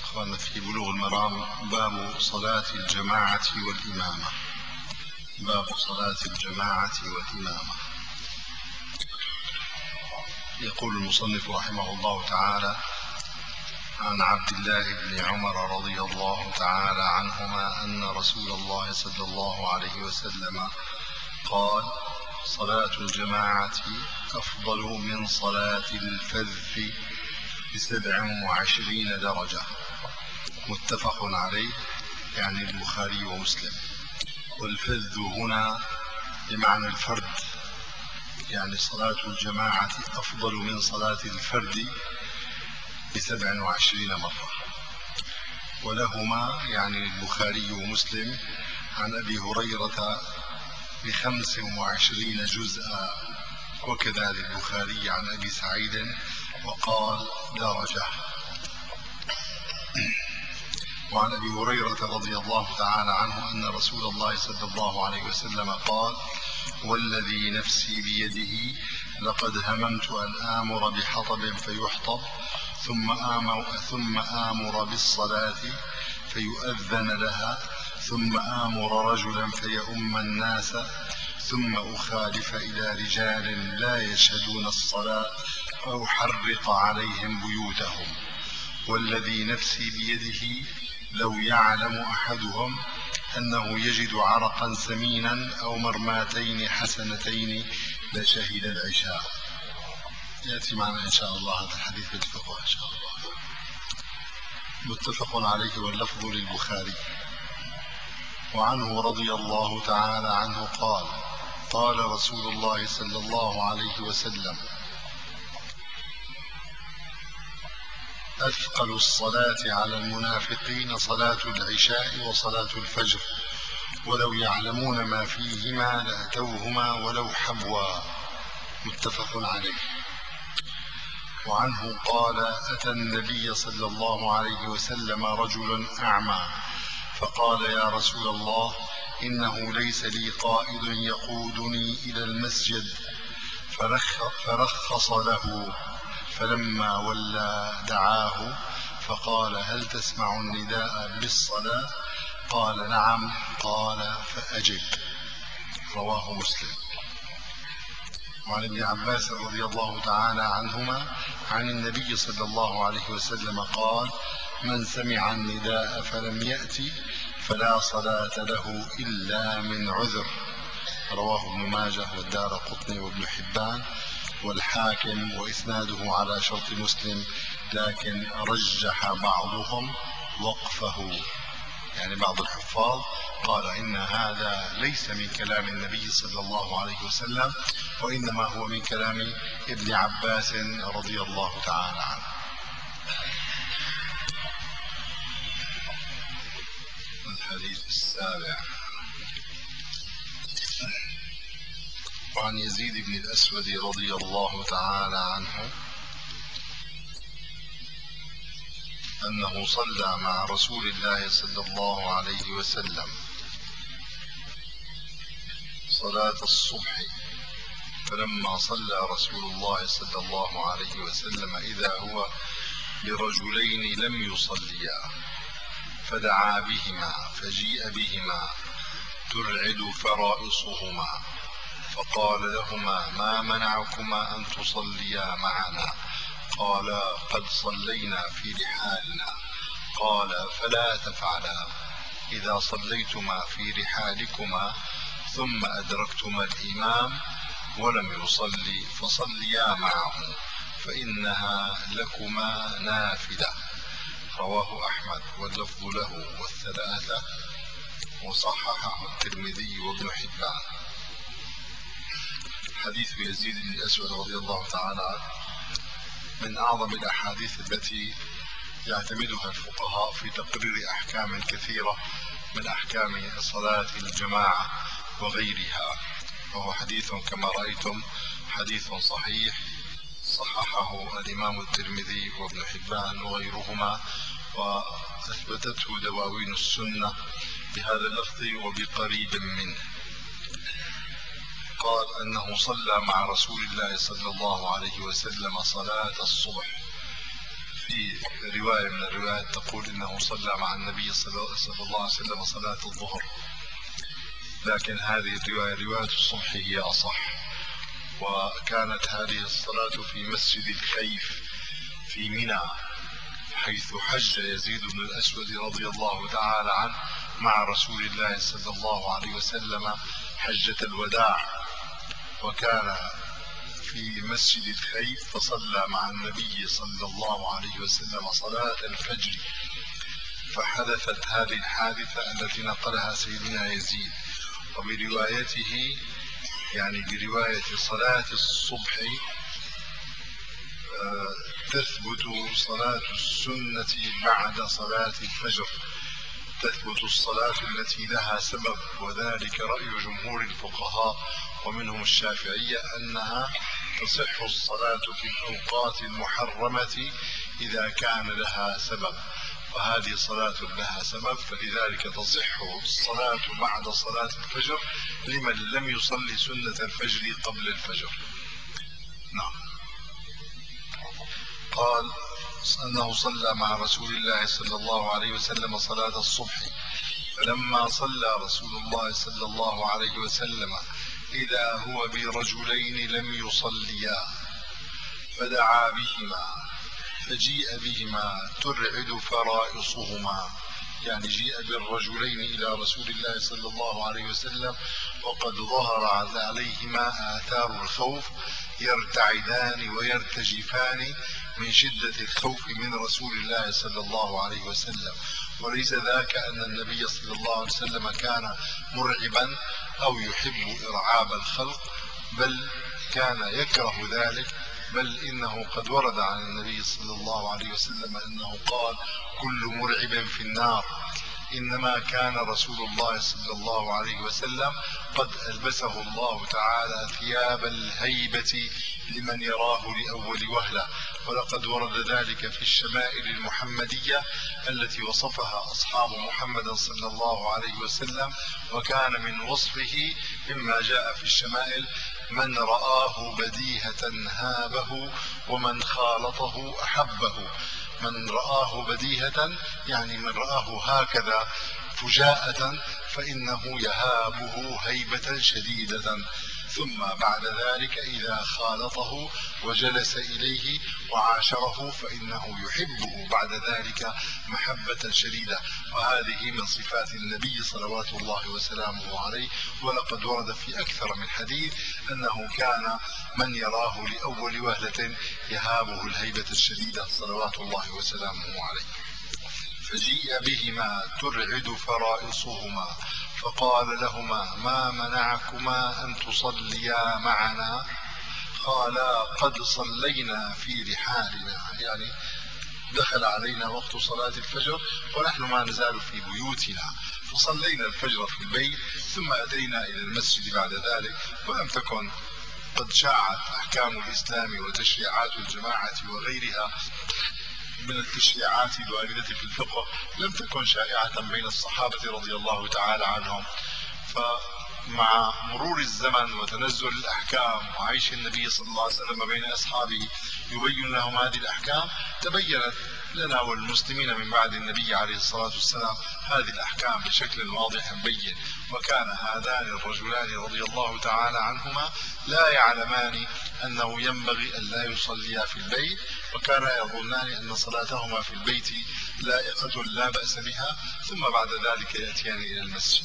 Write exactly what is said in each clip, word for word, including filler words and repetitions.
إخواننا في بلوغ المرام، باب صلاة الجماعة والإمامة. باب صلاة الجماعة والإمامة. يقول المصنف رحمه الله تعالى: عن عبد الله بن عمر رضي الله تعالى عنهما أن رسول الله صلى الله عليه وسلم قال: صلاة الجماعة أفضل من صلاة الفذ بسبع وعشرين درجة. متفق عليه، يعني البخاري ومسلم. والفذ هنا بمعنى الفرد، يعني صلاة الجماعة أفضل من صلاة الفرد بسبع وعشرين مرة. ولهما يعني البخاري ومسلم عن أبي هريرة بخمس وعشرين جزءا، وكذلك البخاري عن أبي سعيد وقال درجة. وعن أبي هريرة رضي الله تعالى عنه أن رسول الله صلى الله عليه وسلم قال: والذي نفسي بيده لقد هممت أن آمر بحطب فيحطب ثم آمر, ثم آمر بالصلاة فيؤذن لها ثم آمر رجلا فيؤم الناس ثم أخالف إلى رجال لا يشهدون الصلاة أو حرق عليهم بيوتهم. والذي نفسي بيده لو يعلم أحدهم أنه يجد عرقا سمينا أو مرماتين حسنتين لشهد العشاء. يأتي معنا إن شاء الله هذا الحديث بالفقه إن شاء الله. متفق عليه واللفظ للبخاري. وعنه رضي الله تعالى عنه قال: قال رسول الله صلى الله عليه وسلم: أثقل الصلاة على المنافقين صلاة العشاء وصلاة الفجر، ولو يعلمون ما فيهما لأتوهما ولو حبوا. متفق عليه. وعنه قال: أتى النبي صلى الله عليه وسلم رجل أعمى فقال: يا رسول الله، إنه ليس لي قائد يقودني إلى المسجد. فرخص له، فلما ولى دعاه فقال: هل تسمع النداء بالصلاة؟ قال: نعم. قال: فأجب. رواه مسلم. وعن ابن عباس رضي الله تعالى عنهما عن النبي صلى الله عليه وسلم قال: من سمع النداء فلم يأتي فلا صلاة له إلا من عذر. رواه ابن ماجه والدارقطني وابن حبان والحاكم، وإسناده على شرط مسلم، لكن رجح بعضهم وقفه. يعني بعض الحفاظ قال إن هذا ليس من كلام النبي صلى الله عليه وسلم، وإنما هو من كلام ابن عباس رضي الله تعالى عنه. الحديث السابع. وعن يزيد بن الأسود رضي الله تعالى عنه أنه صلى مع رسول الله صلى الله عليه وسلم صلاة الصبح، فلما صلى رسول الله صلى الله عليه وسلم إذا هو برجلين لم يصليا، فدعا بهما فجيء بهما ترعد فرائصهما، فقال لهما: ما منعكما أن تصليا معنا؟ قال: قد صلينا في رحالنا. قال: فلا تفعلا. إذا صليتما في رحالكما ثم أدركتما الإمام ولم يصلي فصليا معه، فإنها لكما نافلة. رواه أحمد واللفظ له والثلاثة، وصححه الترمذي وابن حبان. حديث يزيد بن الأسود رضي الله تعالى عنه من أعظم الأحاديث التي يعتمدها الفقهاء في تقرير أحكام كثيرة من أحكام صلاة الجماعة وغيرها، وهو حديث كما رأيتم حديث صحيح صححه الإمام الترمذي وابن حبان وغيرهما، وأثبتته دواوين السنة بهذا اللفظ وبقريب منه. قال أنه صلى مع رسول الله صلى الله عليه وسلم صلاة الصبح، في رواية من الروايات تقول إنه صلى مع النبي صلى الله عليه وسلم صلاة الظهر، لكن هذه الرواية رواية الصبح هي أصح. وكانت هذه الصلاة في مسجد الخيف في منى، حيث حج يزيد بن الأسود رضي الله تعالى عنه مع رسول الله صلى الله عليه وسلم حجة الوداع، وكان في مسجد الخيف فصلى مع النبي صلى الله عليه وسلم صلاة الفجر، فحدثت هذه الحادثة التي نقلها سيدنا يزيد. وبروايته يعني برواية صلاة الصبح تثبت صلاة السنة بعد صلاة الفجر، تثبت الصلاة التي لها سبب، وذلك رأي جمهور الفقهاء ومنهم الشافعية أنها تصح الصلاة في الأوقات المحرمة إذا كان لها سبب، وهذه صلاة لها سبب، فلذلك تصح الصلاة بعد صلاة الفجر لمن لم يصلي سنة الفجر قبل الفجر. نعم. قال أنه صلى مع رسول الله صلى الله عليه وسلم صلاة الصبح، فلما صلى رسول الله صلى الله عليه وسلم إذا هو برجلين لم يصليا فدعا بهما، فجيء بهما ترعد فرائصهما، يعني جيء بالرجلين إلى رسول الله صلى الله عليه وسلم وقد ظهر عليهما آثار الخوف، يرتعدان ويرتجفان من شدة الخوف من رسول الله صلى الله عليه وسلم. وليس ذاك أن النبي صلى الله عليه وسلم كان مرعبا أو يحب إرعاب الخلق، بل كان يكره ذلك، بل إنه قد ورد عن النبي صلى الله عليه وسلم أنه قال: كل مرعب في النار. إنما كان رسول الله صلى الله عليه وسلم قد ألبسه الله تعالى ثياب الهيبة لمن يراه لأول وهلة، ولقد ورد ذلك في الشمائل المحمدية التي وصفها أصحاب محمد صلى الله عليه وسلم، وكان من وصفه مما جاء في الشمائل: من رآه بديهة هابه ومن خالطه أحبه. من رآه بديهة يعني من رآه هكذا فجاءة فإنه يهابه هيبة شديدة، ثم بعد ذلك إذا خالطه وجلس إليه وعاشره فإنه يحبه بعد ذلك محبة شديدة. وهذه من صفات النبي صلوات الله وسلامه عليه. ولقد ورد في أكثر من حديث أنه كان من يراه لأول وهلة يهابه الهيبة الشديدة صلوات الله وسلامه عليه. فجيء بهما ترعد فرائصهما فقال لهما: ما منعكما أن تصليا معنا؟ قالا: قد صلينا في رحالنا، يعني دخل علينا وقت صلاة الفجر ونحن ما نزال في بيوتنا، فصلينا الفجر في البيت ثم أتينا إلى المسجد بعد ذلك، ولم تكن قد شاعت أحكام الإسلام وتشريعات الجماعة وغيرها من التشريعات الواردة في الفقه لم تكن شائعة بين الصحابة رضي الله تعالى عنهم. فمع مرور الزمن وتنزل الأحكام وعيش النبي صلى الله عليه وسلم بين أصحابه يبين لهم هذه الأحكام، تبينت لنا والمسلمين من بعد النبي عليه الصلاة والسلام هذه الأحكام بشكل واضح بين. وكان هذان الرجلان رضي الله تعالى عنهما لا يعلمان أنه ينبغي أن لا يصليا في البيت، وكانا يظنان أن صلاتهما في البيت لائقة لا بأس بها، ثم بعد ذلك يأتيان إلى المسجد.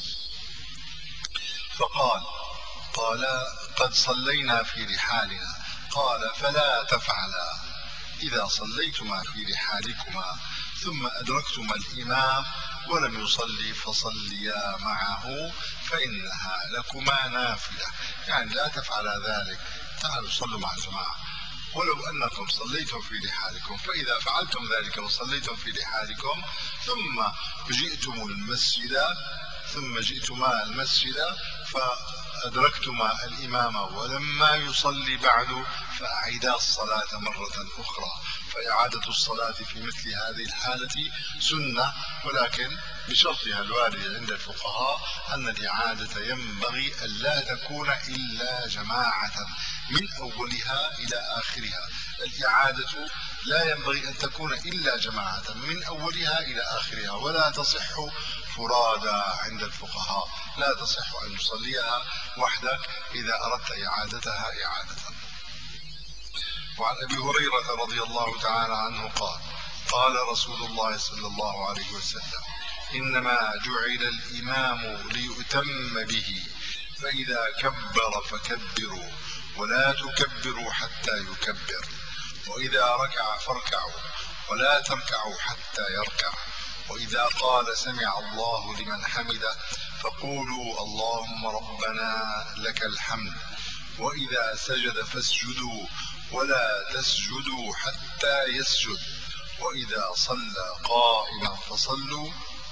فقال: قال: قد صلينا في رحالنا. قال: فلا تفعلا، إذا صليتما في رحالكما ثم أدركتما الإمام ولم يصلي فصليا معه فإنها لكما نافلة، يعني لا تفعلا ذلك، تعالوا صلوا مع الجماعة ولو أنكم صليتم في رحالكم. فإذا فعلتم ذلك وصليتم في رحالكم ثم جئتم المسجد ثم جئتما المسجد أدركتما الإمام ولما يصلي بعد فأعيدا الصلاة مرة أخرى. فإعادة الصلاة في مثل هذه الحالة سنة، ولكن بشرطها الوارد عند الفقهاء أن الإعادة ينبغي ألا تكون إلا جماعة من أولها إلى آخرها. الإعادة لا ينبغي أن تكون إلا جماعة من أولها إلى آخرها، ولا تصح فرادا عند الفقهاء، لا تصح أن يصليها وحدك إذا أردت إعادتها إعادة. وعن أبي هريرة رضي الله تعالى عنه قال قال رسول الله صلى الله عليه وسلم: إنما جعل الإمام ليؤتم به، فإذا كبر فكبروا ولا تكبروا حتى يكبر، وإذا ركع فاركعوا ولا تركعوا حتى يركع، وإذا قال سمع الله لمن حمده فقولوا اللهم ربنا لك الحمد، وإذا سجد فاسجدوا ولا تسجدوا حتى يسجد، وإذا صلى قائما فصلوا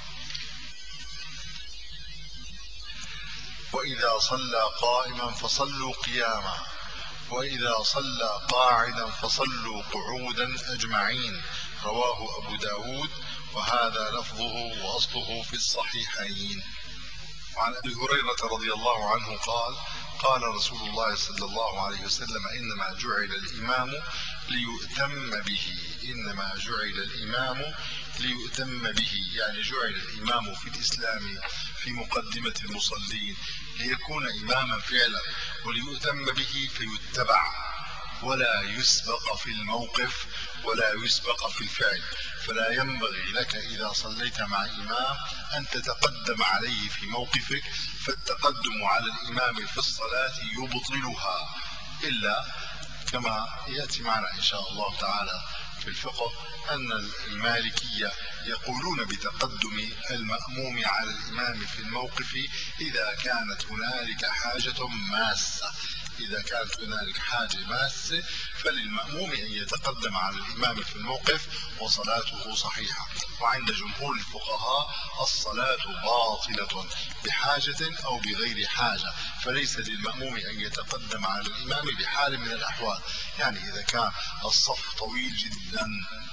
وإذا صلى قائما فصلوا قياما، وإذا صلى قاعدا فصلوا قعودا أجمعين. رواه أبو داود، وهذا لفظه وأصله في الصحيحين. وعن أبي هريرة رضي الله عنه قال قال رسول الله صلى الله عليه وسلم: إنما جعل الإمام ليؤتم به. إنما جعل الإمام ليؤتم به، يعني جعل الإمام في الإسلام في مقدمة المصلين ليكون إماما فعلا، وليؤتم به فيتبع ولا يسبق في الموقف ولا يسبق في الفعل. فلا ينبغي لك إذا صليت مع إمام أن تتقدم عليه في موقفك، فالتقدم على الإمام في الصلاة يبطلها، إلا كما يأتي معنا إن شاء الله تعالى في الفقه أن المالكية يقولون بتقدم المأموم على الإمام في الموقف إذا كانت هنالك حاجة ماسة. إذا كانت هنالك حاجة ماسة فللمأموم أن يتقدم على الإمام في الموقف وصلاته صحيحة. وعند جمهور الفقهاء الصلاة باطلة بحاجة أو بغير حاجة، فليس للمأموم أن يتقدم على الإمام بحال من الأحوال. يعني إذا كان الصف طويل جدا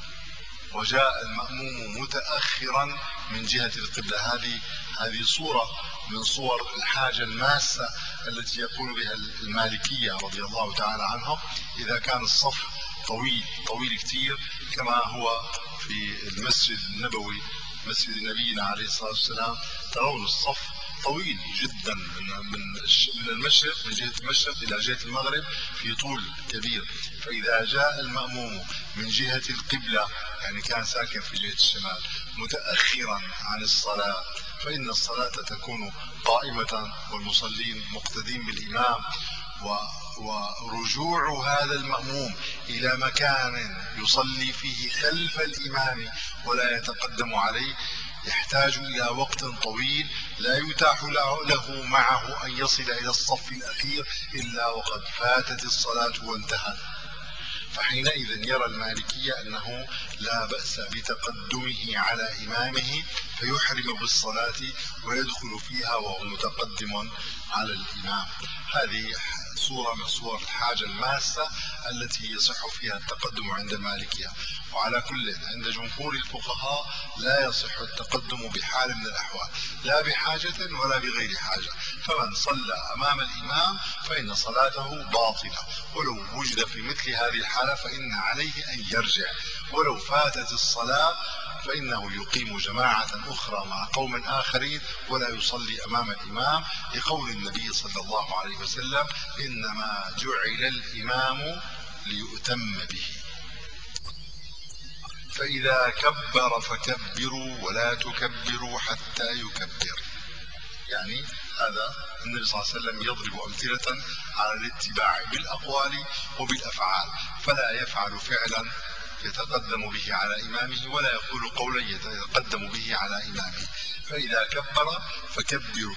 وجاء المأموم متأخرا من جهة القبلة، هذه هذه صورة من صور الحاجة الماسة التي يقول بها المالكية رضي الله تعالى عنهم. إذا كان الصف طويل طويل كثير كما هو في المسجد النبوي مسجد نبينا عليه الصلاة والسلام، ترون الصف طويل جدا من من المشرق من جهة المشرق إلى جهة المغرب في طول كبير. فإذا جاء المأموم من جهة القبلة، يعني كان ساكن في جهة الشمال متأخرا عن الصلاة، فإن الصلاة تكون قائمة والمصلين مقتدين بالإمام. ورجوع هذا المأموم إلى مكان يصلي فيه خلف الإمام ولا يتقدم عليه يحتاج إلى وقت طويل لا يتاح له معه أن يصل إلى الصف الأخير إلا وقد فاتت الصلاة وانتهت. فحينئذ يرى المالكية أنه لا بأس بتقدمه على إمامه فيحرم بالصلاة ويدخل فيها وهو متقدم على الإمام. هذه صورة من صور الحاجة الماسة التي يصح فيها التقدم عند المالكية. وعلى كل عند جمهور الفقهاء لا يصح التقدم بحال من الأحوال، لا بحاجة ولا بغير حاجة. فمن صلى أمام الإمام فإن صلاته باطلة، ولو وجد في مثل هذه الحالة فإن عليه أن يرجع، ولو فاتت الصلاة فإنه يقيم جماعة أخرى مع قوم آخرين ولا يصلي أمام الإمام، لقول النبي صلى الله عليه وسلم: إنما جعل الإمام ليؤتم به. فإذا كبر فكبروا ولا تكبروا حتى يكبر. يعني هذا النبي صلى الله عليه وسلم يضرب أمثلة على الاتباع بالأقوال وبالأفعال، فلا يفعل فعلا يتقدم به على إمامه ولا يقول قولا يتقدم به على إمامه. فإذا كبر فكبروا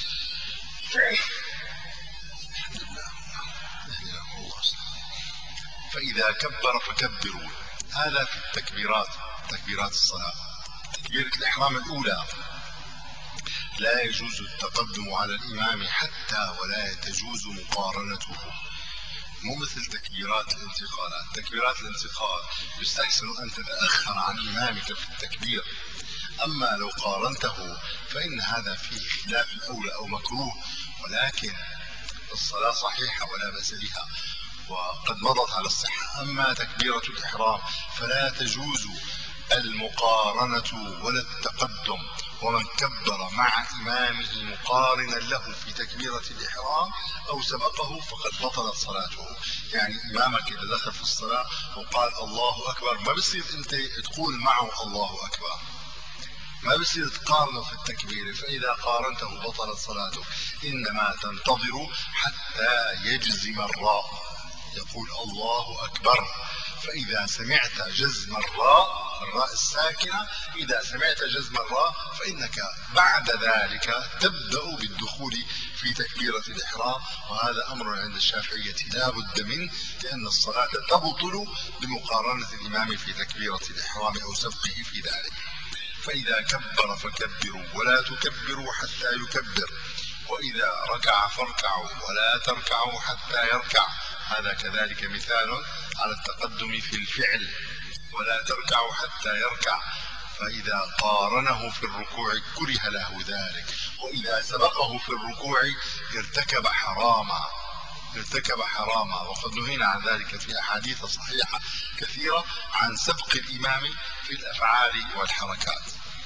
فإذا كبر فكبروا. هذا في التكبيرات، تكبيرات الصلاة. تكبيرة الإحرام الأولى لا يجوز التقدم على الإمام حتى ولا تجوز مقارنته. مو مثل تكبيرات الانتقالات. تكبيرات الانتقال يستحسن أن تتأخر عن إمامك في التكبير، أما لو قارنته فإن هذا فيه خلاف الأولى أو مكروه، ولكن الصلاة صحيحة ولا بأس بها وقد مضت على الصحة. أما تكبيرة الإحرام فلا تجوز المقارنة ولا التقدم، ومن كبر مع إمامه مقارنا له في تكبيرة الإحرام أو سبقه فقد بطلت صلاته. يعني إمامك إذا دخل في الصلاة وقال الله أكبر، ما بصير أنت تقول معه الله أكبر، ما بصير تقارنه في التكبير، فإذا قارنته بطلت صلاته. إنما تنتظر حتى يجزم الراء، يقول الله أكبر، فإذا سمعت جزم الراء، الراء الساكنة، إذا سمعت جزم الراء فإنك بعد ذلك تبدأ بالدخول في تكبيرة الإحرام. وهذا أمر عند الشافعية لا بد منه، لأن الصلاة تبطل بمقارنة الإمام في تكبيرة الإحرام أو سبقه في ذلك. فإذا كبر فكبروا ولا تكبروا حتى يكبر، وإذا ركع فاركعوا ولا تركعوا حتى يركع. هذا كذلك مثال على التقدم في الفعل. ولا تركعوا حتى يركع، فإذا قارنه في الركوع كره له ذلك، وإذا سبقه في الركوع ارتكب حراما ارتكب حراما وقد نهينا عن ذلك في أحاديث صحيحة كثيرة عن سبق الإمام في الأفعال والحركات.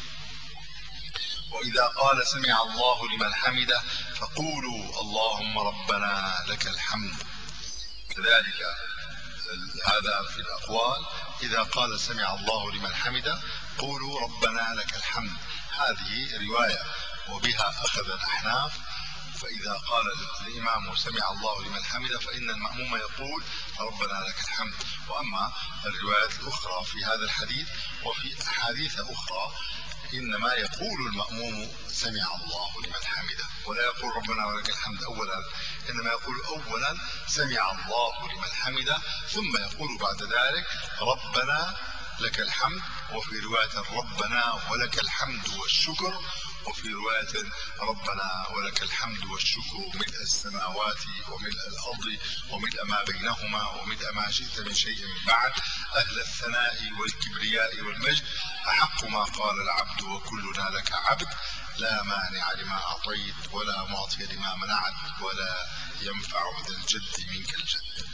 وإذا قال سمع الله لمن حمده فقولوا اللهم ربنا لك الحمد. كذلك هذا في الأقوال، إذا قال سمع الله لمن حمده قولوا ربنا لك الحمد. هذه رواية وبها أخذ الأحناف. فإذا قال الإمام سمع الله لمن حمده فإن المأموم يقول ربنا لك الحمد. وأما الروايات الأخرى في هذا الحديث وفي أحاديث أخرى إنما يقول المأموم سمع الله لمن حمده، ولا يقول ربنا ولك الحمد أولا، إنما يقول أولا سمع الله لمن حمده، ثم يقول بعد ذلك ربنا لك الحمد. وفي رواية ربنا ولك الحمد والشكر، وفي رواية ربنا ولك الحمد والشكر ملء السماوات وملء الأرض وملء ما بينهما وملء ما شئت من شيء بعد، أهل الثناء والكبرياء والمجد، أحق ما قال العبد وكلنا لك عبد، لا مانع لما أعطيت ولا معطي لما منعت ولا ينفع ذا الجد منك الجد.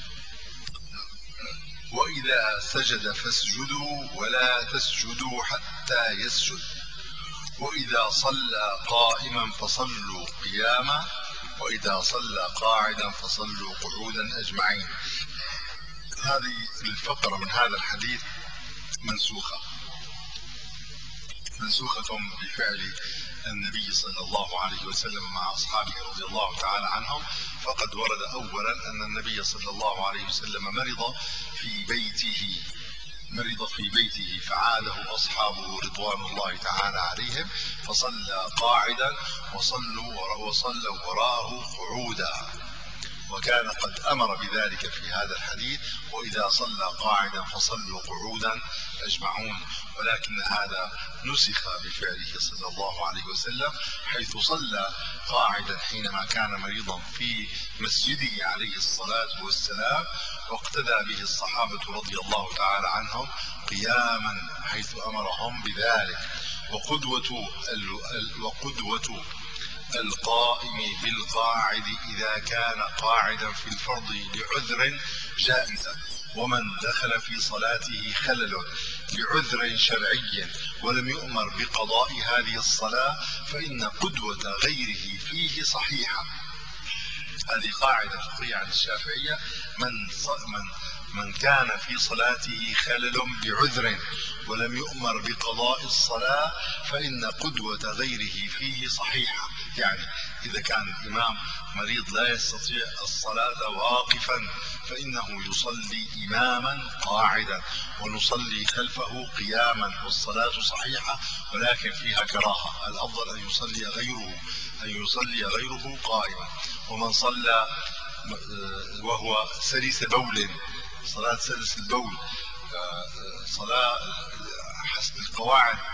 وإذا سجد فاسجدوا ولا تسجدوا حتى يسجد، وإذا صلى قائما فصلوا قياما، وإذا صلى قاعدا فصلوا قعودا أجمعين. هذه الفقرة من هذا الحديث منسوخة منسوخة بفعل النبي صلى الله عليه وسلم مع أصحابه رضي الله تعالى عنهم. فقد ورد أولا أن النبي صلى الله عليه وسلم مرض في بيته مرض في بيته فعاده أصحابه رضوان الله تعالى عليهم فصلى قاعدا وصلوا وصلوا وراءه قعودا، وكان قد أمر بذلك في هذا الحديث وإذا صلى قاعدا فصلوا قعودا أجمعون. ولكن هذا نسخ بفعله صلى الله عليه وسلم، حيث صلى قاعدا حينما كان مريضا في مسجده عليه الصلاة والسلام، واقتدى به الصحابة رضي الله تعالى عنهم قياما حيث أمرهم بذلك. وقدوة وقدوة القائم بالقاعد إذا كان قاعدا في الفرض لعذر جائزة، ومن دخل في صلاته خلل لعذر شرعي ولم يؤمر بقضاء هذه الصلاة فإن قدوة غيره فيه صحيحة. هذه قاعدة فقهية عند الشافعية، من من من كان في صلاته خلل بعذر ولم يؤمر بقضاء الصلاة فإن قدوة غيره فيه صحيحة. يعني إذا كان الإمام مريض لا يستطيع الصلاة واقفا فإنه يصلي إماما قاعدا ونصلي خلفه قياما والصلاة صحيحة، ولكن فيها كراهة، الأفضل أن يصلي غيره أن يصلي غيره قائما. ومن صلى وهو سلس بول، صلاة سلس البول، صلاة حسب القواعد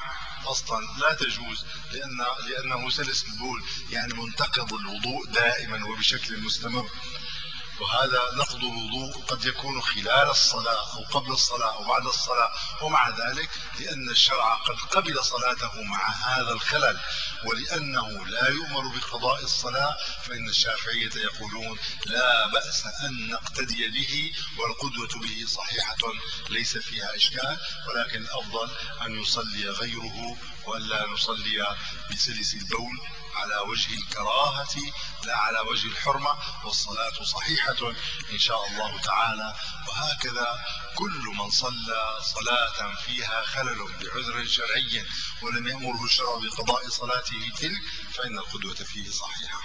اصلا لا تجوز، لان لانه سلس البول، يعني منتقض الوضوء دائما وبشكل مستمر. وهذا نقض الوضوء قد يكون خلال الصلاة أو قبل الصلاة أو بعد الصلاة، ومع ذلك لأن الشرع قد قبل صلاته مع هذا الخلل، ولأنه لا يؤمر بقضاء الصلاة، فإن الشافعية يقولون لا بأس أن نقتدي به، والقدوة به صحيحة ليس فيها إشكال، ولكن الأفضل أن يصلي غيره وألا نصلي بسلس البول على وجه الكراهة لا على وجه الحرمة، والصلاة صحيحة إن شاء الله تعالى. وهكذا كل من صلى صلاة فيها خلل بعذر شرعي ولم يأمره الشرع بقضاء صلاته تلك، فإن القدوة فيه صحيحة.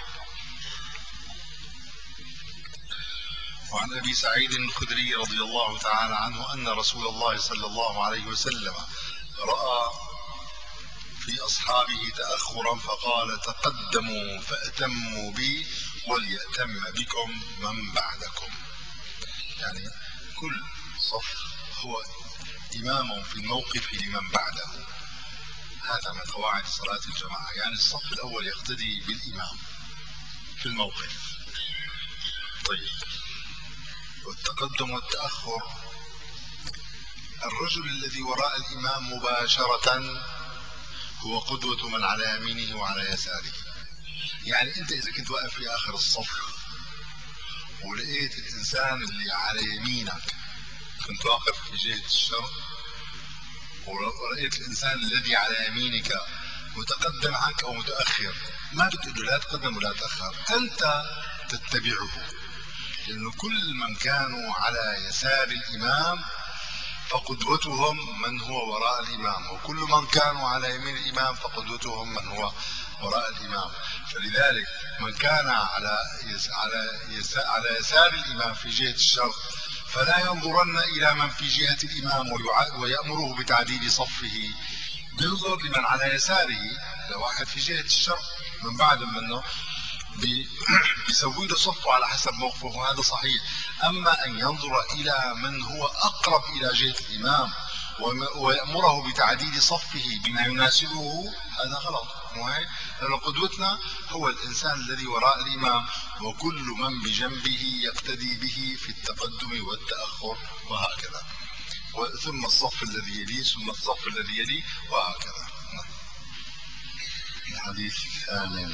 وعن أبي سعيد الخدري رضي الله تعالى عنه أن رسول الله صلى الله عليه وسلم رأى في أصحابه تأخرا فقال تقدموا فأتموا بي وليأتم بكم من بعدكم. يعني كل صف هو إمام في الموقف لمن بعده، هذا من قواعد صلاة الجماعة. يعني الصف الأول يقتدي بالإمام في الموقف. طيب، والتقدم والتأخر، الرجل الذي وراء الإمام مباشرة هو قدوة من على يمينه وعلى يساره. يعني انت اذا كنت واقف في اخر الصف ولقيت الانسان اللي على يمينك، كنت واقف في جهة الشرق ولقيت الانسان الذي على يمينك متقدم عنك او متأخر، ما بتقول له لا تقدم ولا تأخر، انت تتبعه، لانه كل من كانوا على يسار الامام فقدوتهم من هو وراء الامام، وكل من كانوا على يمين الامام فقدوتهم من هو وراء الامام. فلذلك من كان على يس على يس على يسار الامام في جهة الشرق فلا ينظرن الى من في جهة الامام ويأمره بتعديل صفه، بينظر لمن على يساره، لواحد في جهة الشرق من بعد منه بيسوي له صفه على حسب موقفه، وهذا صحيح. اما ان ينظر الى من هو اقرب الى جهة الامام ويأمره بتعديل صفه بما يناسبه، هذا غلط. مو هيك؟ لأن قدوتنا هو الانسان الذي وراء الامام، وكل من بجنبه يقتدي به في التقدم والتأخر، وهكذا، ثم الصف الذي يليه ثم الصف الذي يليه، وهكذا. الحديث الثامن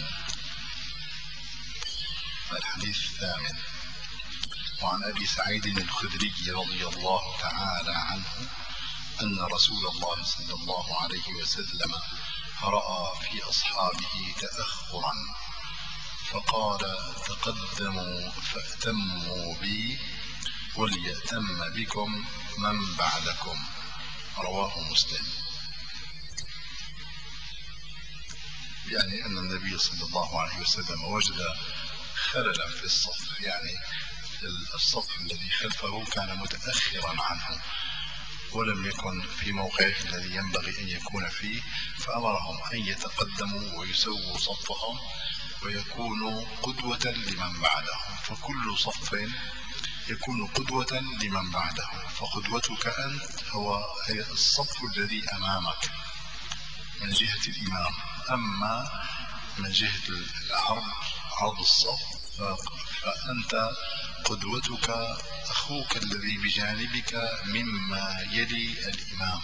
الحديث الثامن وعن أبي سعيد الخدري رضي الله تعالى عنه أن رسول الله صلى الله عليه وسلم رأى في أصحابه تأخرا فقال تقدموا فأتموا بي وليأتم بكم من بعدكم. رواه مسلم. يعني أن النبي صلى الله عليه وسلم وجد خللا في الصف، يعني الصف الذي خلفه كان متأخرا عنه ولم يكن في موقعه الذي ينبغي أن يكون فيه، فأمرهم أن يتقدموا ويسووا صفهم ويكونوا قدوة لمن بعدهم، فكل صف يكون قدوة لمن بعده. فقدوتك أنت هو الصف الذي أمامك من جهة الإمام، أما من جهة العرض عرض الصف فأنت قدوتك أخوك الذي بجانبك مما يلي الإمام.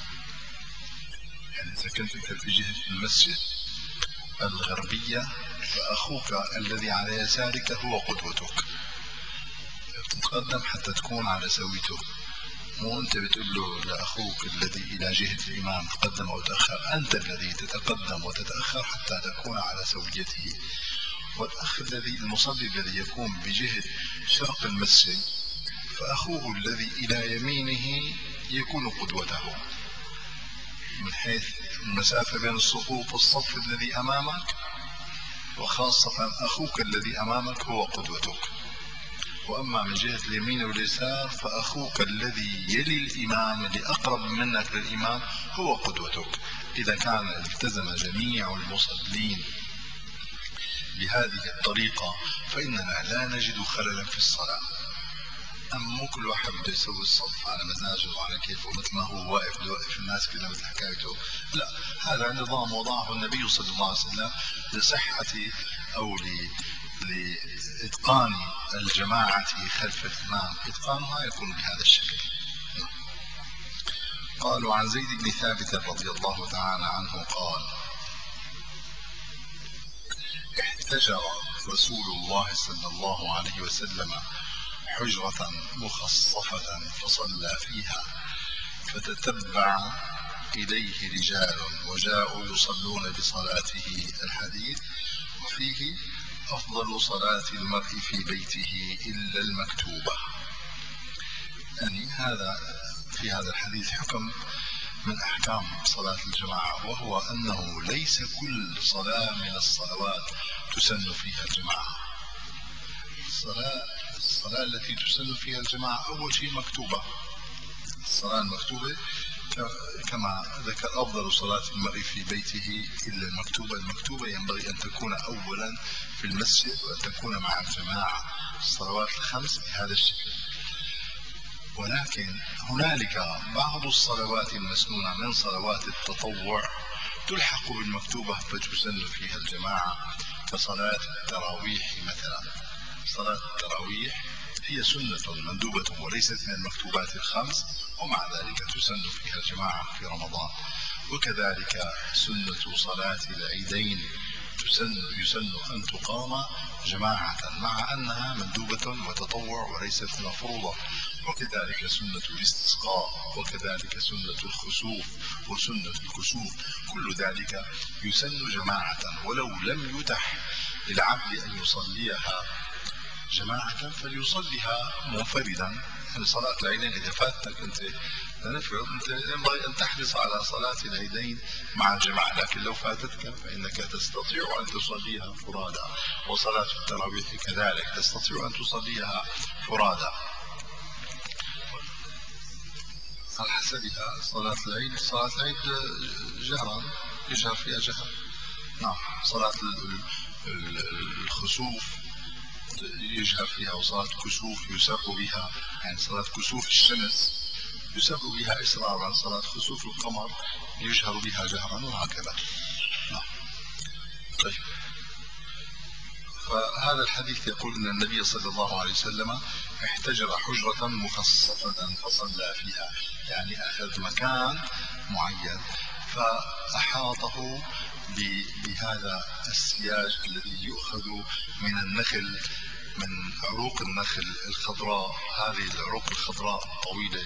يعني إذا كنت في جهة المسجد الغربية فأخوك الذي على يسارك هو قدوتك، تتقدم حتى تكون على سويته، مو أنت بتقول له لأخوك الذي إلى جهة الإمام تقدم أو تأخر، أنت الذي تتقدم وتتأخر حتى تكون على سويته. والأخ الذي المصلي الذي يكون بجهة شرق المسجد فأخوه الذي إلى يمينه يكون قدوته من حيث المسافة بين الصفوف والصف الذي أمامك، وخاصة أخوك الذي أمامك هو قدوتك. وأما من جهة اليمين واليسار فأخوك الذي يلي الإمام اللي أقرب منك للإمام هو قدوتك. إذا كان التزم جميع المصلين بهذه الطريقة فإننا لا نجد خللا في الصلاة. أما مو كل واحد بده يسوي الصف على مزاجه وعلى كيفه مثل ما هو واقف بده يوقف الناس كلها مثل حكايته، لا، هذا نظام وضعه النبي صلى الله عليه وسلم لصحة أو لإتقان الجماعة خلف الإمام. إتقانها يكون بهذا الشكل. قالوا عن زيد بن ثابت رضي الله تعالى عنه قال: احتجر رسول الله صلى الله عليه وسلم حجرة مخصفة فصلى فيها، فتتبع إليه رجال وجاءوا يصلون بصلاته. الحديث وفيه: أفضل صلاة المرء في بيته إلا المكتوبة. يعني هذا في هذا الحديث حكم من أحكام صلاة الجماعة، وهو أنه ليس كل صلاة من الصلوات تسن فيها الجماعة. الصلاة, الصلاة التي تسن فيها الجماعة أول شيء مكتوبة. الصلاة المكتوبة كما ذكر: أفضل صلاة المرء في بيته إلا المكتوبة. المكتوبة ينبغي أن تكون أولا في المسجد وأن تكون مع الجماعة، الصلوات الخمس بهذا الشكل. ولكن هنالك بعض الصلوات المسنونة من صلوات التطوع تلحق بالمكتوبة فتسن فيها الجماعة، كصلاة التراويح مثلا. صلاة التراويح هي سنة مندوبة وليست من المكتوبات الخمس، ومع ذلك تسن فيها الجماعة في رمضان. وكذلك سنة صلاة العيدين تسن يسن أن تقام جماعة، مع أنها مندوبة وتطوع وليست مفروضة. وكذلك سنة الاستسقاء، وكذلك سنة الخسوف وسنة الكسوف، كل ذلك يسن جماعة. ولو لم يتح للعبد أن يصليها جماعة فليصليها منفردا. يعني صلاة العيدين إذا فاتك أنت لنفرض أنت ينبغي أن تحرص على صلاة العيدين مع الجماعة، لكن لو فاتتك فإنك تستطيع أن تصليها فرادى. وصلاة التراويح كذلك تستطيع أن تصليها فرادى على حسبها. صلاة العيد صلاة العيد جهرا يجهر فيها جهر. نعم. صلاة الخسوف يجهر فيها، وصلاة كسوف يسر بها، يعني صلاة كسوف الشمس يسر بها إسرارا، صلاة خسوف القمر يجهر بها جهرا، وهكذا. نعم. طيب، فهذا الحديث يقول أن النبي صلى الله عليه وسلم احتجر حجرة مخصصة فصلى فيها، يعني أخذ مكان معين فأحاطه بهذا السياج الذي يؤخذ من النخل، من عروق النخل الخضراء. هذه العروق الخضراء الطويلة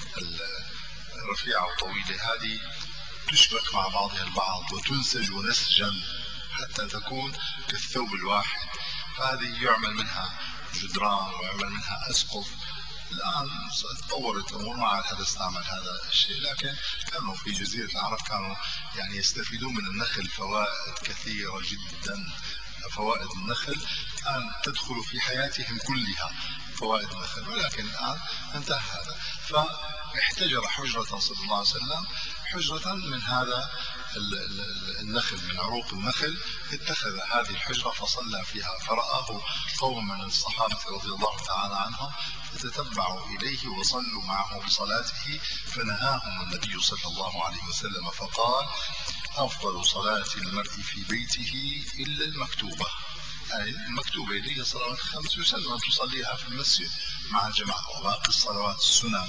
الرفيعة وطويلة هذه تشبك مع بعضها البعض وتنسج نسجا حتى تكون كالثوب الواحد. هذه يعمل منها جدران ويعمل منها أسقف. الآن تطورت الأمور ما عاد حدا استعمل هذا الشيء، لكن كانوا في جزيرة العرب كانوا يعني يستفيدون من النخل فوائد كثيرة جدا. فوائد النخل كان تدخل في حياتهم كلها فوائد النخل، ولكن الآن انتهى هذا. فاحتجر حجرة صلى الله عليه وسلم، حجرة من هذا النخل، من عروق النخل، اتخذ هذه الحجرة فصلى فيها. فرآه قوم من الصحابة رضي الله تعالى عنهم فتتبعوا إليه وصلوا معه بصلاته، فنهاهم النبي صلى الله عليه وسلم فقال: أفضل صلاة المرء في بيته إلا المكتوبة. يعني المكتوبة اللي هي صلوات الخمس يسن أن تصليها في المسجد مع الجماعة، وباقي الصلوات السنن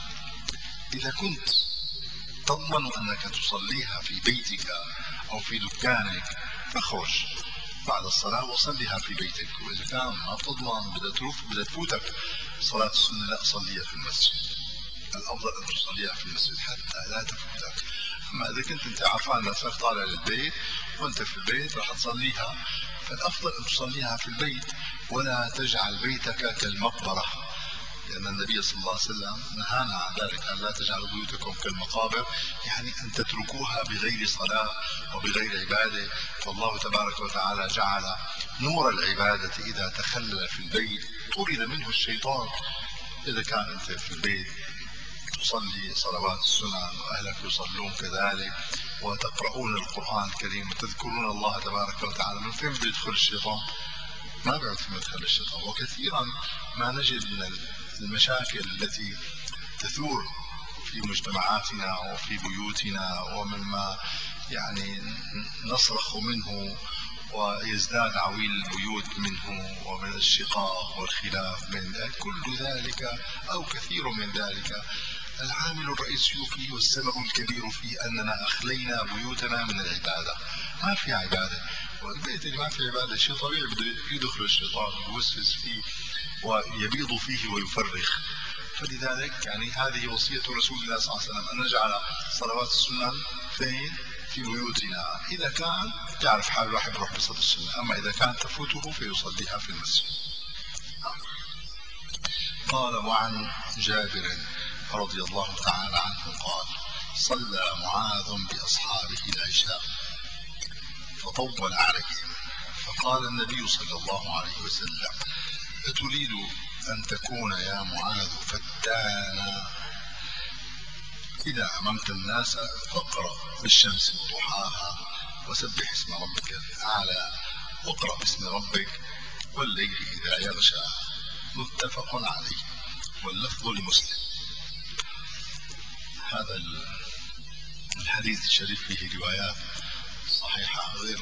إذا كنت تضمن أنك تصليها في بيتك أو في دكانك فاخرج بعد الصلاة وصليها في بيتك. وإذا كان ما تضمن بدها تفوتك صلاة السنة لا صليها في المسجد. الأفضل أن تصليها في المسجد حتى لا تفوتك. أما إذا كنت أنت عارفان نفسك طالع للبيت وأنت في البيت راح تصليها، فالأفضل أن تصليها في البيت، ولا تجعل بيتك كالمقبرة، لأن النبي صلى الله عليه وسلم نهانا عن ذلك، أن لا تجعلوا بيوتكم كالمقابر، يعني أن تتركوها بغير صلاة وبغير عبادة. فالله تبارك وتعالى جعل نور العبادة إذا تخلل في البيت طرد منه الشيطان. إذا كان أنت في البيت تصلي صلوات السنن وأهلك يصلون كذلك وتقرؤون القرآن الكريم وتذكرون الله تبارك وتعالى، من فين بيدخل الشيطان؟ ما بعرف فين بيدخل الشيطان. وكثيرا ما نجد من المشاكل التي تثور في مجتمعاتنا وفي بيوتنا ومما يعني نصرخ منه ويزداد عويل البيوت منه، ومن الشقاق والخلاف بين ذلك كل ذلك أو كثير من ذلك العامل الرئيسي فيه والسبب الكبير فيه أننا أخلينا بيوتنا من العبادة. ما في عبادة، والبيت اللي ما في عبادة شيء طبيعي بده يدخل الشيطان ويوسوس فيه ويبيض فيه ويفرخ. فلذلك يعني هذه وصية رسول الله صلى الله عليه وسلم أن نجعل صلوات السنن فين؟ في بيوتنا. إذا كان يعرف حال الواحد يروح بصلاة السنة، أما إذا كان تفوته فيصليها في المسجد. قال: وعن جابر رضي الله تعالى عنه قال: صلى معاذ بأصحابه العشاء فطول عليهم، فقال النبي صلى الله عليه وسلم: أتريد أن تكون يا معاذ فتانا؟ إذا أممت الناس فاقرأ بالشمس وضحاها وسبح اسم ربك الأعلى واقرأ باسم ربك والليل إذا يغشى. متفق عليه، واللفظ لمسلم. هذا الحديث الشريف فيه روايات صحيحة غير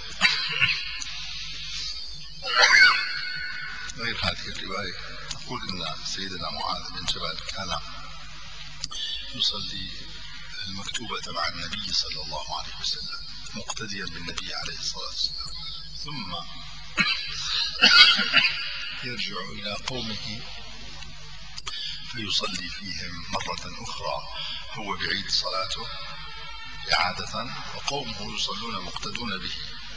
غير هذه الرواية. تقول إن سيدنا معاذ بن جبل كان يصلي المكتوبة مع النبي صلى الله عليه وسلم مقتديا بالنبي عليه الصلاة والسلام، ثم يرجع إلى قومه فيصلي فيهم مرة أخرى، هو بعيد صلاته إعادة وقومه يصلون مقتدون به،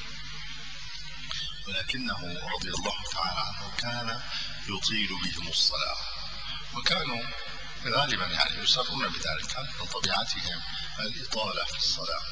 ولكنه رضي الله تعالى عنه كان يطيل بهم الصلاة، وكانوا غالبا يعني يسرون بذلك، كانت من طبيعتهم الإطالة في الصلاة.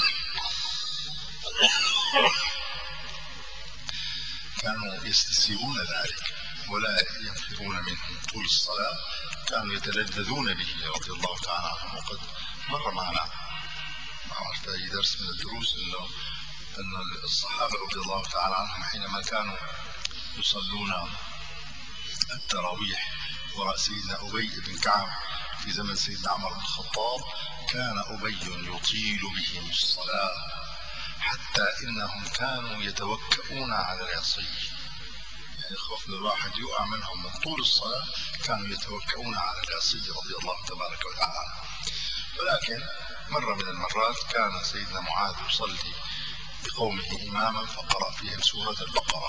كانوا يستسيغون ذلك ولا ينفرون منه طول الصلاة، كانوا يتلذذون به رضي الله تعالى عنه. وقد مر معنا في أي درس من الدروس إنه أن الصحابة رضي الله تعالى عنهم حينما كانوا يصلون التراويح وراء سيدنا أبي بن كعب في زمن سيدنا عمر بن الخطاب، كان أبي يطيل بهم الصلاة حتى إنهم كانوا يتوكؤون على العصي، يعني خوف الواحد يقع منهم من طول الصلاة، كانوا يتوكؤون على العصي رضي الله تبارك وتعالى. ولكن مرة من المرات كان سيدنا معاذ يصلي بقومه إماما فقرأ فيهم سورة البقرة،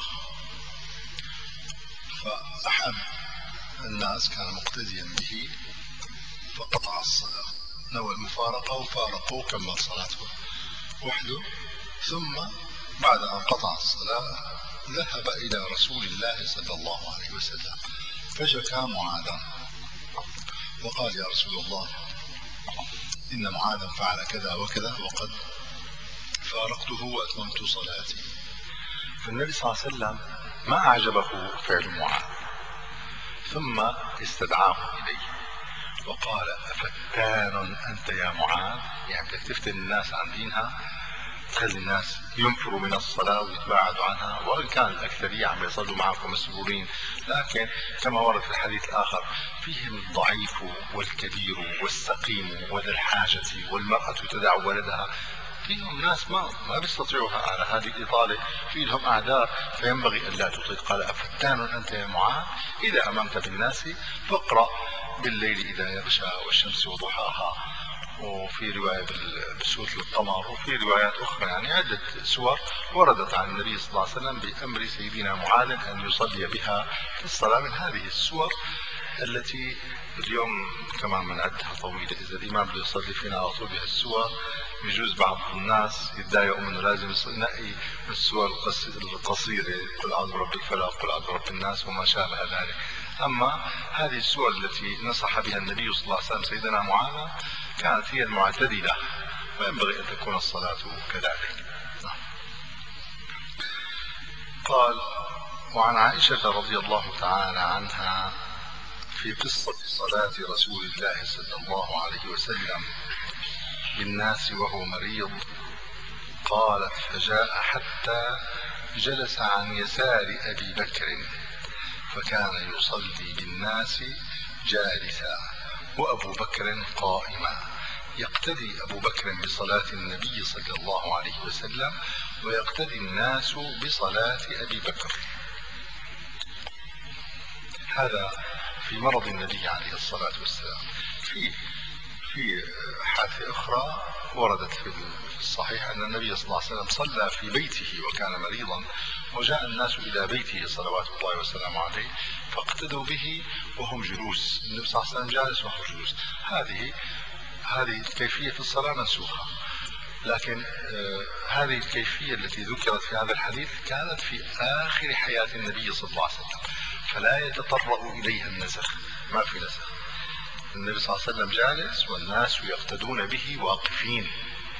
فأحب الناس كان مقتديا به فقطع الصلاة، نوى المفارقة وفارقه وكمل صلاته وحده. ثم بعد أن قطع الصلاة ذهب إلى رسول الله صلى الله عليه وسلم فشكى معاذا وقال: يا رسول الله، إن معاذا فعل كذا وكذا وقد فارقته وأتممت صلاتي. فالنبي صلى الله عليه وسلم ما أعجبه فعل معاذ، ثم استدعاه إليه وقال: أفتان أنت يا معاذ؟ يعني بدك تفتن الناس عن دينها، تخلي الناس ينفروا من الصلاة ويتباعدوا عنها، وإن كان الأكثرية عم يصلوا معكم مسبورين، لكن كما ورد في الحديث الآخر فيهم الضعيف والكبير والسقيم وذا الحاجة والمرأة تدع ولدها، فيهم ناس ما ما بيستطيعوا على هذه الإطالة، في لهم أعذار فينبغي أن لا تطيق. قال: أفتان أنت يا معاذ؟ إذا أممت بالناس فاقرأ بالليل إذا يغشى والشمس وضحاها، وفي رواية بسورة القمر، وفي روايات أخرى يعني عدة سور وردت عن النبي صلى الله عليه وسلم بأمر سيدنا معاذ أن يصلي بها في الصلاة من هذه السور التي اليوم كمان من عدها طويلة. إذا الإمام بده يصلي فينا على طول بها السور، يجوز بعض الناس يتضايقوا منه لازم ينقي السور القصيرة، قل أعوذ برب الفلق، قل أعوذ برب الناس وما شابه ذلك. أما هذه السور التي نصح بها النبي صلى الله عليه وسلم سيدنا معاذ كانت هي المعتدلة، وينبغي أن تكون الصلاة كذلك. قال: وعن عائشة رضي الله تعالى عنها في قصة صلاة رسول الله صلى الله عليه وسلم بالناس وهو مريض، قالت: فجاء حتى جلس عن يسار أبي بكر فكان يصلي بالناس جالسا وأبو بكر قائما، يقتدي أبو بكر بصلاة النبي صلى الله عليه وسلم ويقتدي الناس بصلاة أبي بكر. هذا في مرض النبي عليه الصلاة والسلام. في في حادثة أخرى وردت في الصحيح أن النبي صلى الله عليه وسلم صلى في بيته وكان مريضا، وجاء الناس إلى بيته صلوات الله وسلامه عليه فاقتدوا به وهم جلوس، النبي صلى الله عليه وسلم جالس وهم جلوس. هذه هذه كيفية الصلاة منسوخة، لكن آه هذه الكيفية التي ذكرت في هذا الحديث كانت في آخر حياة النبي صلى الله عليه وسلم، فلا يتطرق إليها النسخ، ما في نسخ. النبي صلى الله عليه وسلم جالس والناس يقتدون به واقفين.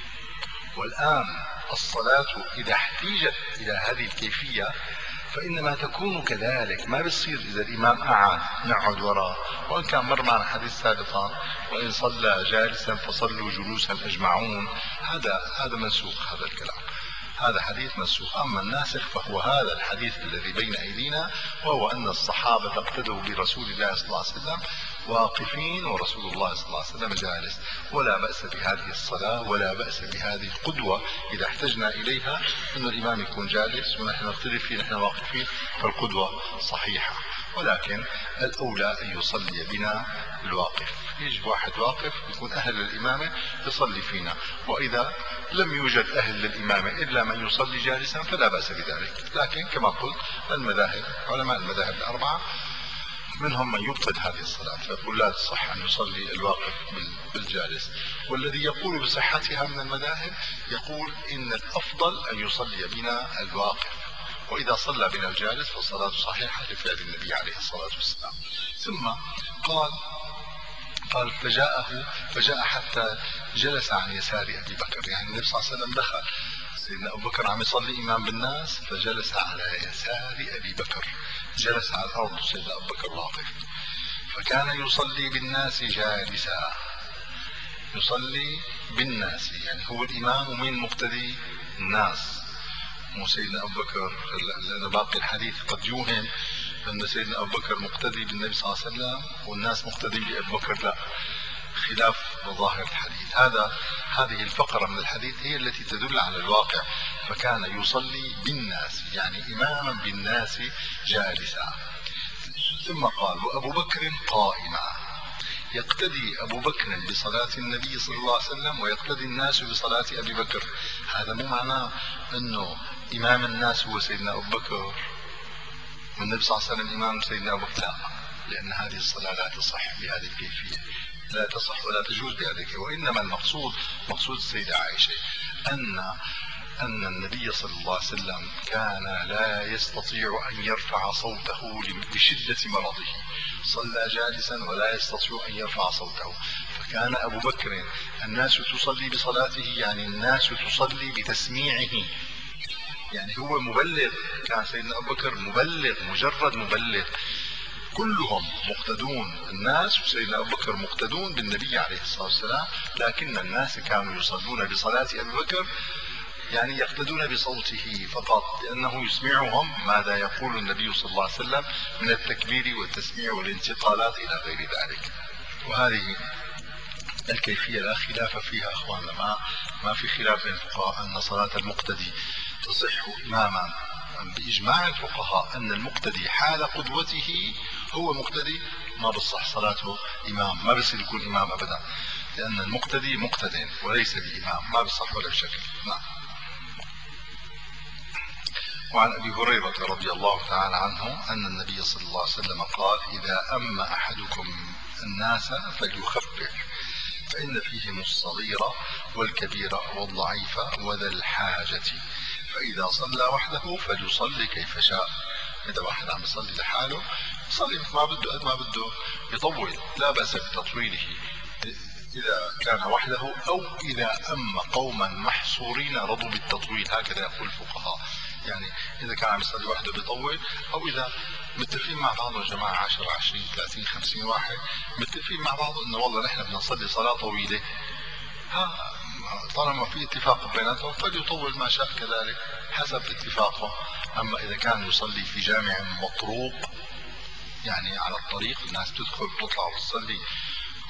والآن الصلاة إذا احتيجت إلى هذه الكيفية فإنما تكون كذلك، ما بيصير إذا الإمام قعد نقعد وراء، وإن كان مر معنا حديث سابقا وإن صلى جالسا فصلوا جلوسا أجمعون، هذا هذا منسوخ، هذا الكلام هذا حديث منسوخ. أما الناسخ فهو هذا الحديث الذي بين أيدينا، وهو أن الصحابة اقتدوا برسول الله صلى الله عليه وسلم واقفين ورسول الله صلى الله عليه وسلم جالس، ولا بأس بهذه الصلاة ولا بأس بهذه القدوة إذا احتجنا إليها، أن الإمام يكون جالس ونحن نقتدي فيه نحن واقفين، فالقدوة صحيحة. ولكن الأولى أن يصلي بنا الواقف، يجي واحد واقف يكون أهل للإمامة يصلي فينا، وإذا لم يوجد أهل للإمامة إلا من يصلي جالسا فلا بأس بذلك. لكن كما قلت المذاهب علماء المذاهب الأربعة منهم من يبطل هذه الصلاة فيقول لا تصح أن يصلي الواقف بالجالس، والذي يقول بصحتها من المذاهب يقول إن الأفضل أن يصلي بنا الواقف، وإذا صلى بنا الجالس فالصلاة صحيحة لفعل النبي عليه الصلاة والسلام. ثم قال قال فجاءه فجاء حتى جلس عن يسار أبي بكر، يعني النبي صلى الله عليه وسلم دخل سيدنا أبو بكر عم يصلي إمام بالناس فجلس على يسار أبي بكر، جلس على الأرض سيدنا أبو بكر واقف. فكان يصلي بالناس جالسا، يصلي بالناس يعني هو الإمام ومن مقتدي الناس، مو سيدنا أبو بكر. لأن باقي الحديث قد يوهم أن سيدنا أبو بكر مقتدي بالنبي صلى الله عليه وسلم والناس مقتدين بأبو بكر، لا، خلاف ظاهر الحديث. هذا هذه الفقرة من الحديث هي التي تدل على الواقع. فكان يصلي بالناس يعني إماما بالناس جالسا. ثم قال وأبو بكر قائما، يقتدي أبو بكر بصلاة النبي صلى الله عليه وسلم ويقتدي الناس بصلاة أبي بكر. هذا مو معناه أنه إمام الناس هو سيدنا أبو بكر والنبي صلى الله عليه وسلم إمام سيدنا أبو بكر، لا، لأن هذه الصلاة لا تصح بهذه الكيفية، لا تصح ولا تجوز بهذه الكيفية. وإنما المقصود مقصود السيدة عائشة أن أن النبي صلى الله عليه وسلم كان لا يستطيع أن يرفع صوته لشدة مرضه، صلى جالسا ولا يستطيع أن يرفع صوته. فكان أبو بكر الناس تصلي بصلاته يعني الناس تصلي بتسميعه، يعني هو مبلغ، كان سيدنا أبو بكر مبلغ، مجرد مبلغ، كلهم مقتدون الناس وسيدنا أبو بكر مقتدون بالنبي عليه الصلاة والسلام، لكن الناس كانوا يصلون بصلاة أبي بكر يعني يقتدون بصوته فقط، لأنه يسمعهم ماذا يقول النبي صلى الله عليه وسلم من التكبير والتسميع والانتقالات إلى غير ذلك. وهذه الكيفية لا خلاف فيها أخواننا، ما, ما في خلاف بين الفقهاء أن صلاة المقتدي تصح إماما بإجماع الفقهاء، أن المقتدي حال قدوته هو مقتدي ما بصح صلاته إمام، ما بصير يكون إمام أبدا، لأن المقتدي مقتد وليس بإمام، ما بصح ولا بشكل. نعم. وعن أبي هريرة رضي الله تعالى عنه أن النبي صلى الله عليه وسلم قال إذا أم أحدكم الناس فليخفف، فإن فيهم الصغير والكبير والضعيف وذا الحاجة، فإذا صلى وحده فليصلي كيف شاء. إذا واحد عم يصلي لحاله يصلي ما بده قد ما بده يطول، لا بأس بتطويله إذا كان وحده، أو إذا أم قوما محصورين رضوا بالتطويل، هكذا يقول الفقهاء. يعني إذا كان عم يصلي وحده بيطول، أو إذا متفقين مع بعض جماعة عشرة عشرين ثلاثين خمسين واحد متفقين مع بعض إنه والله نحن بدنا نصلي صلاة طويلة، ها طالما في اتفاق بيناتهم فليطول ما شاء كذلك حسب اتفاقهم. أما إذا كان يصلي في جامع مطروق يعني على الطريق الناس تدخل وتطلع وتصلي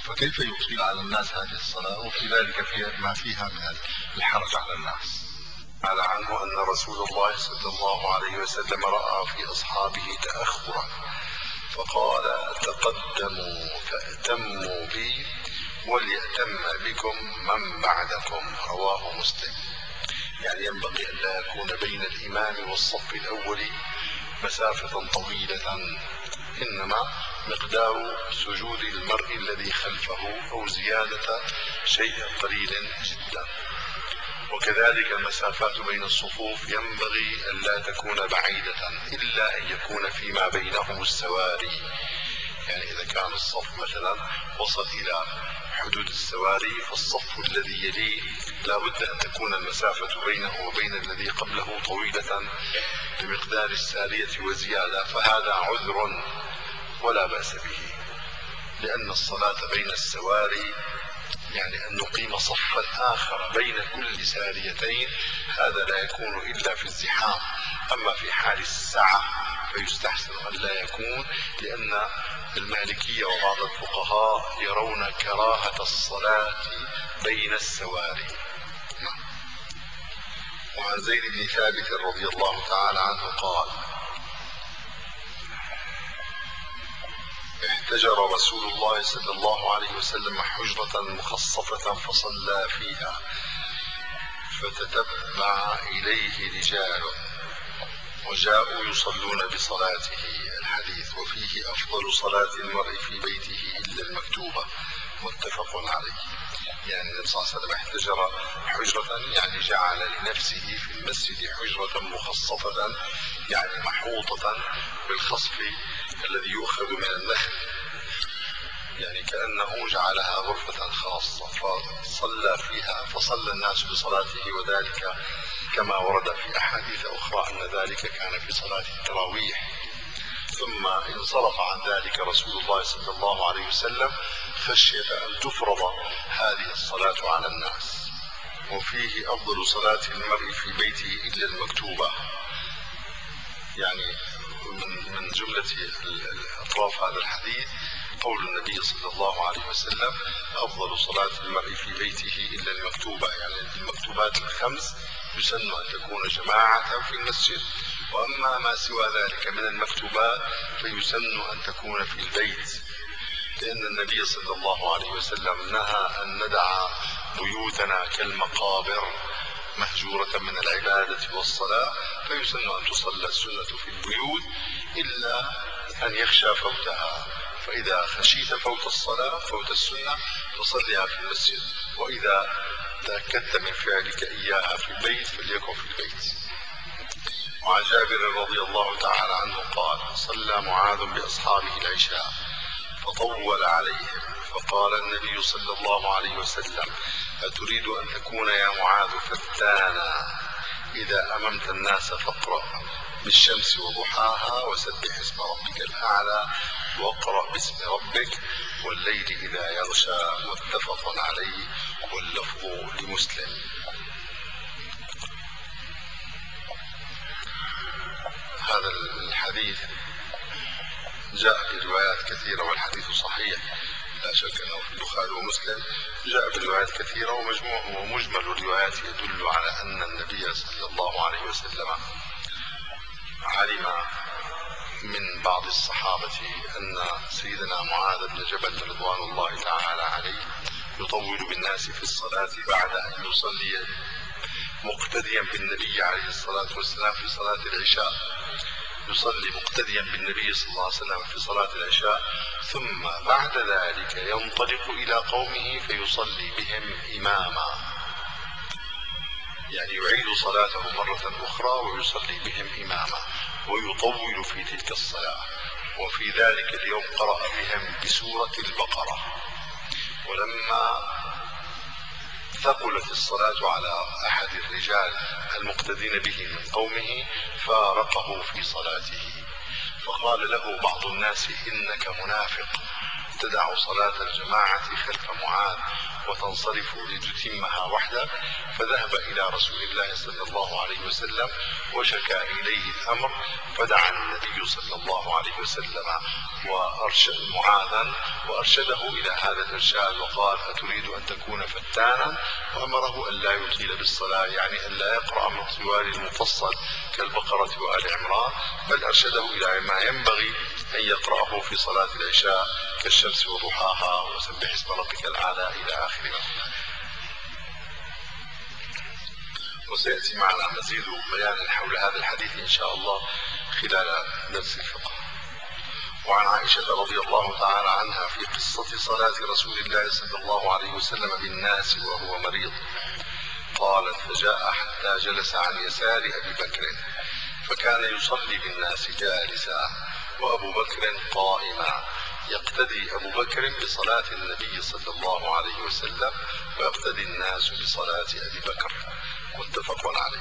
فكيف يطيل على الناس هذه الصلاة وفي ذلك في ما فيها من الحرج على الناس؟ قال عنه أن رسول الله صلى الله عليه وسلم رأى في أصحابه تأخرا فقال تقدموا فأتموا بي وليأتم بكم من بعدكم، رواه مسلم. يعني ينبغي أن لا يكون بين الإمام والصف الأول مسافة طويلة، إنما مقدار سجود المرء الذي خلفه أو زيادة شيء قليل جدا. وكذلك المسافات بين الصفوف ينبغي أن لا تكون بعيدة إلا أن يكون فيما بينهم السواري. يعني إذا كان الصف مثلا وصل إلى حدود السواري فالصف الذي يليه لا بد أن تكون المسافة بينه وبين الذي قبله طويلة بمقدار السارية وزيادة، فهذا عذر ولا بأس به، لأن الصلاة بين السواري يعني أن نقيم صفا آخر بين كل ساريتين هذا لا يكون إلا في الزحام. أما في حال السعة فيستحسن أن لا يكون، لأن المالكية وبعض الفقهاء يرون كراهة الصلاة بين السواري. وعن زيد بن ثابت رضي الله تعالى عنه قال احتجر رسول الله صلى الله عليه وسلم حجرة مخصفة فصلى فيها فتتبع إليه رجال وجاءوا يصلون بصلاته. الحديث وفيه أفضل صلاة المرء في بيته إلا المكتوبة، متفق عليه. يعني النبي صلى الله عليه وسلم احتجر حجرة يعني جعل لنفسه في المسجد حجرة مخصفة يعني محوطة بالخصف الذي يؤخذ من النخل، يعني كأنه جعلها غرفة خاصة فصلى فيها فصلى الناس بصلاته، وذلك كما ورد في أحاديث أخرى أن ذلك كان في صلاة التراويح. ثم انصرف عن ذلك رسول الله صلى الله عليه وسلم خشية أن تفرض هذه الصلاة على الناس. وفيه أفضل صلاة المرء في بيته إلا المكتوبة، يعني من من جملة أطراف هذا الحديث قول النبي صلى الله عليه وسلم أفضل صلاة المرء في بيته إلا المكتوبة، يعني المكتوبات الخمس يسن أن تكون جماعة في المسجد، وأما ما سوى ذلك من المكتوبات فيسن أن تكون في البيت، لأن النبي صلى الله عليه وسلم نهى أن ندع بيوتنا كالمقابر مهجورة من العبادة والصلاة، فيسن أن تصلى السنة في البيوت إلا أن يخشى فوتها، فإذا خشيت فوت الصلاة فوت السنة فصليها في المسجد، وإذا تأكدت من فعلك إياها في البيت فليكن في البيت. وعن جابر رضي الله تعالى عنه قال صلى معاذ بأصحابه العشاء فطول عليهم فقال النبي صلى الله عليه وسلم أتريد أن تكون يا معاذ فتانا؟ إذا أممت الناس فاقرأ بالشمس وضحاها وسبح اسم ربك الأعلى واقرأ باسم ربك والليل إذا يغشى، متفق عليه واللفظ لمسلم. هذا الحديث جاء بروايات كثيرة والحديث صحيح لا شك أنه في البخاري ومسلم، جاء بروايات كثيرة ومجموع ومجمل الروايات يدل على أن النبي صلى الله عليه وسلم علم من بعض الصحابة أن سيدنا معاذ بن جبل رضوان الله تعالى عليه يطول بالناس في الصلاة بعد أن يصلي مقتديا بالنبي عليه الصلاة والسلام في صلاة العشاء، يصلي مقتديا بالنبي صلى الله عليه وسلم في صلاة العشاء، ثم بعد ذلك ينطلق إلى قومه فيصلي بهم إماما، يعني يعيد صلاته مرة أخرى ويصلي بهم إماما ويطول في تلك الصلاة. وفي ذلك اليوم قرأ بهم بسورة البقرة، ولما ثقلت الصلاة على أحد الرجال المقتدين به من قومه فارقه في صلاته، فقال له بعض الناس إنك منافق، تدع صلاة الجماعة خلف معاذ وتنصرف لتتمها وحده، فذهب إلى رسول الله صلى الله عليه وسلم وشكى إليه الأمر، فدعا النبي صلى الله عليه وسلم وأرشد معاذا وأرشده إلى هذا الإرشاد، وقال: أتريد أن تكون فتانا؟ وأمره أن لا يطيل بالصلاة، يعني أن لا يقرأ من الطوال المفصل كالبقرة وآل عمران، بل أرشده إلى ما ينبغي أن يقرأه في صلاة العشاء كالشمس وضحاها وسبح اسم ربك الأعلى إلى آخره. وسيأتي معنا مزيد بيان حول هذا الحديث إن شاء الله خلال درس الفقه. وعن عائشة رضي الله تعالى عنها في قصة صلاة رسول الله صلى الله عليه وسلم بالناس وهو مريض، قالت: فجاء حتى جلس عن يسار أبي بكر، فكان يصلي بالناس جالسا وأبو بكر قائما، يقتدي أبو بكر بصلاة النبي صلى الله عليه وسلم ويقتدي الناس بصلاة أبي بكر، متفق عليه.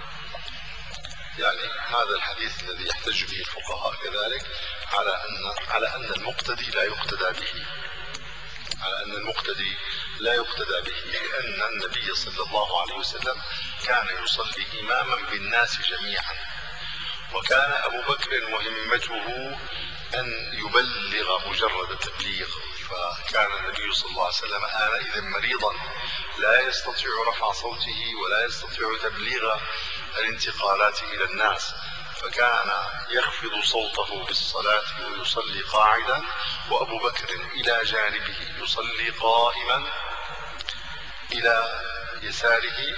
يعني هذا الحديث الذي يحتج به الفقهاء كذلك على أن على أن المقتدي لا يقتدى به، على أن المقتدي لا يقتدى به، لأن النبي صلى الله عليه وسلم كان يصلي إماما بالناس جميعا، وكان أبو بكر مهمته أن يبلغ مجرد التبليغ، فكان النبي صلى الله عليه وسلم آنئذ مريضا لا يستطيع رفع صوته ولا يستطيع تبليغ الانتقالات إلى الناس، فكان يخفض صوته بالصلاة ويصلي قاعدا، وأبو بكر إلى جانبه يصلي قائما إلى يساره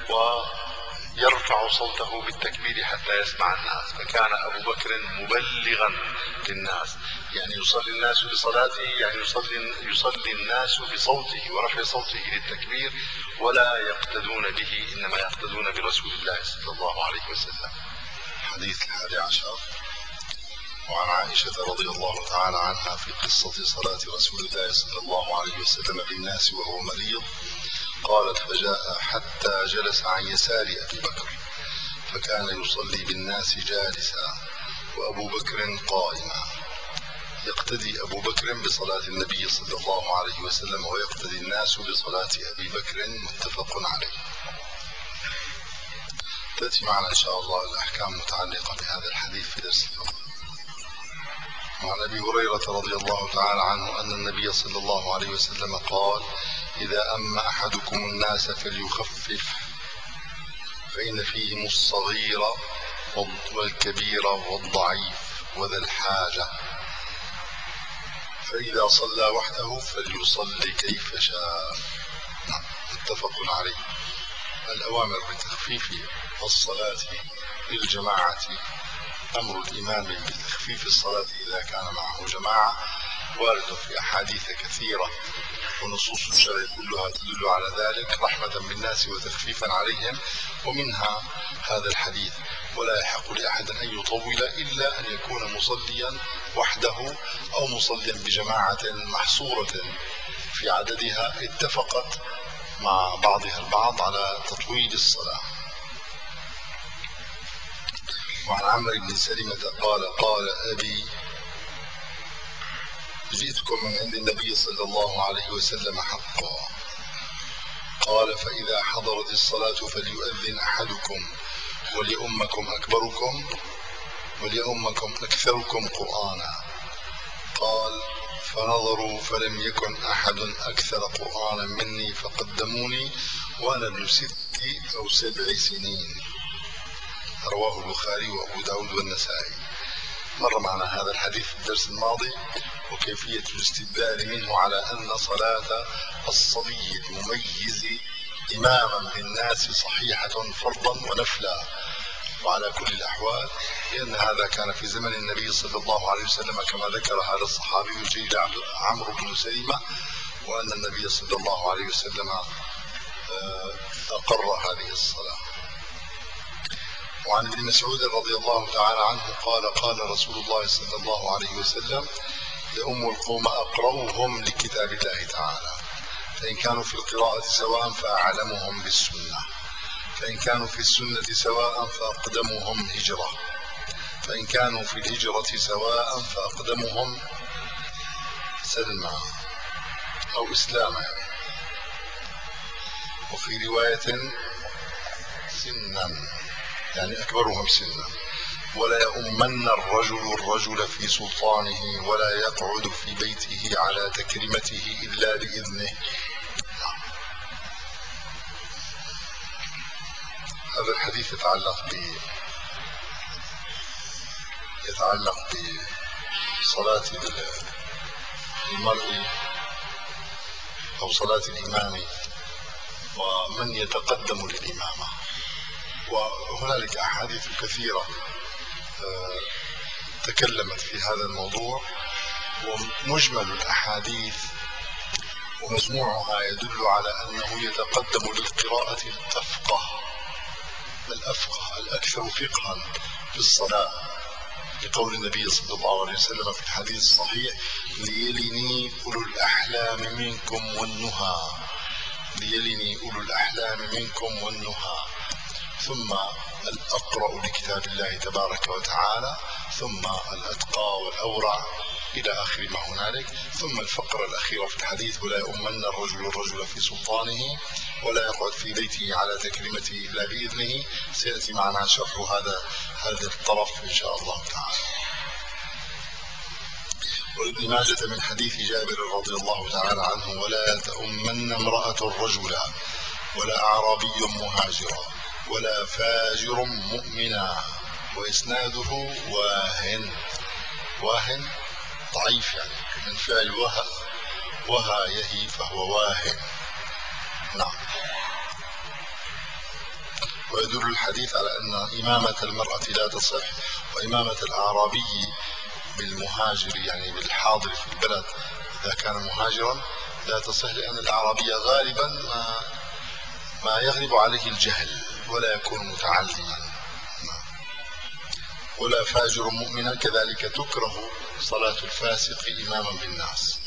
ويرفع صوته بالتكبير حتى يسمع الناس، فكان أبو بكر مبلغا للناس، يعني يصلي الناس بصلاته، يعني يصلي, يصلي الناس بصوته ورفع صوته للتكبير، ولا يقتدون به، إنما يقتدون برسول الله صلى الله عليه وسلم. حديث الحادي عشر. وعن عائشة رضي الله تعالى عنها في قصة صلاة رسول الله صلى الله عليه وسلم بالناس وهو مريض، قالت: فجاء حتى جلس عن يسار أبي بكر، فكان يصلي بالناس جالسا وأبو بكر قائما، يقتدي أبو بكر بصلاة النبي صلى الله عليه وسلم ويقتدي الناس بصلاة أبي بكر، متفق عليه. تأتي معنا إن شاء الله الأحكام المتعلقة بهذا الحديث في درس الفقه. وعن أبي هريرة رضي الله تعالى عنه أن النبي صلى الله عليه وسلم قال: إذا أم أحدكم الناس فليخفف، فإن فيهم الصغير والكبير والضعيف وذا الحاجة، فإذا صلى وحده فليصلي كيف شاء. متفق عليه. الأوامر بتخفيف الصلاة للجماعة، أمر الإمام بتخفيف الصلاة إذا كان معه جماعة وارد في أحاديث كثيرة، ونصوص الشرع كلها تدل على ذلك رحمة بالناس وتخفيفا عليهم، ومنها هذا الحديث: ولا يحق لأحد أن يطول إلا أن يكون مصليا وحده أو مصليا بجماعة محصورة في عددها اتفقت مع بعضها البعض على تطويل الصلاة. وعن عمرو بن سلمة قال: قال أبي: جئتكم من عند النبي صلى الله عليه وسلم حقا، قال: فإذا حضرت الصلاة فليؤذن أحدكم وليؤمكم أكبركم وليؤمكم أكثركم قرآنا. قال: فنظروا فلم يكن أحد أكثر قرآنا مني فقدموني وأنا ابن ست أو سبع سنين. رواه البخاري وأبو داود والنسائي. مر معنا هذا الحديث في الدرس الماضي وكيفية الاستدلال منه على أن صلاة الصبي المميز إماما بالناس صحيحة فرضا ونفلا، وعلى كل الأحوال لأن هذا كان في زمن النبي صلى الله عليه وسلم كما ذكر هذا الصحابي الجليل عمرو بن سلمة، وأن النبي صلى الله عليه وسلم أقر هذه الصلاة. وعن ابن مسعود رضي الله تعالى عنه قال: قال رسول الله صلى الله عليه وسلم: يؤم القوم أقرأهم لكتاب الله تعالى، فإن كانوا في القراءة سواء فأعلمهم بالسنة، فإن كانوا في السنة سواء فأقدمهم هجرة، فإن كانوا في الهجرة سواء فأقدمهم سلمى أو إسلاما، وفي رواية سنا يعني أكبرهم سنا. ولا يؤمن الرجل الرجل في سلطانه ولا يقعد في بيته على تكريمته إلا بإذنه. هذا الحديث يتعلق ب يتعلق بصلاة المرء أو صلاة الإمام ومن يتقدم للإمامة. وهنالك أحاديث كثيرة تكلمت في هذا الموضوع، ومجمل الأحاديث ومجموعها يدل على أنه يتقدم للقراءة الأفقه الأفقه الأكثر فقها في الصلاة، لقول النبي صلى الله عليه وسلم في الحديث الصحيح: ليلني أولو الأحلام منكم والنهى، ليلني أولو الأحلام منكم والنهى، ثم الأقرأ لكتاب الله تبارك وتعالى، ثم الأتقى والأورع إلى آخر ما هنالك، ثم الفقرة الأخيرة في الحديث: ولا يؤمن الرجل الرجل في سلطانه ولا يقعد في بيته على تكريمته إلا بإذنه. سيأتي معنا شرح هذا هذا الطرف إن شاء الله تعالى. وابن ماجه من حديث جابر رضي الله تعالى عنه: ولا تؤمن امرأة رجلا ولا أعرابي مهاجرا ولا فاجر مؤمنا. وإسناده واهن، واهن ضعيف يعني من فعل وهى، وهى يهي فهو واهن. نعم. ويدل الحديث على أن إمامة المرأة لا تصح، وإمامة الأعرابي بالمهاجر يعني بالحاضر في البلد إذا كان مهاجرا لا تصح، لأن الأعرابي غالبا ما, ما يغلب عليه الجهل ولا يكون متعلما. ولا فاجر مؤمنا كذلك تكره صلاة الفاسق إماما بالناس.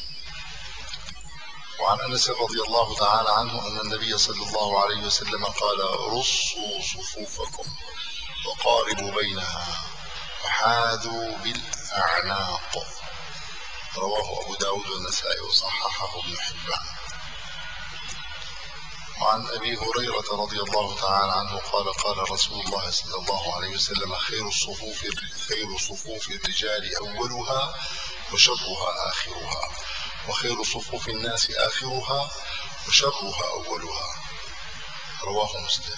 وعن أنس رضي الله تعالى عنه أن النبي صلى الله عليه وسلم قال: رصوا صفوفكم وقاربوا بينها وحاذوا بالأعناق. رواه أبو داود والنسائي وصححه ابن حبان. وعن أبي هريرة رضي الله تعالى عنه قال: قال رسول الله صلى الله عليه وسلم: خير الصفوف خير صفوف الرجال أولها وشرها آخرها، وخير صفوف الناس آخرها وشرها أولها. رواه مسلم.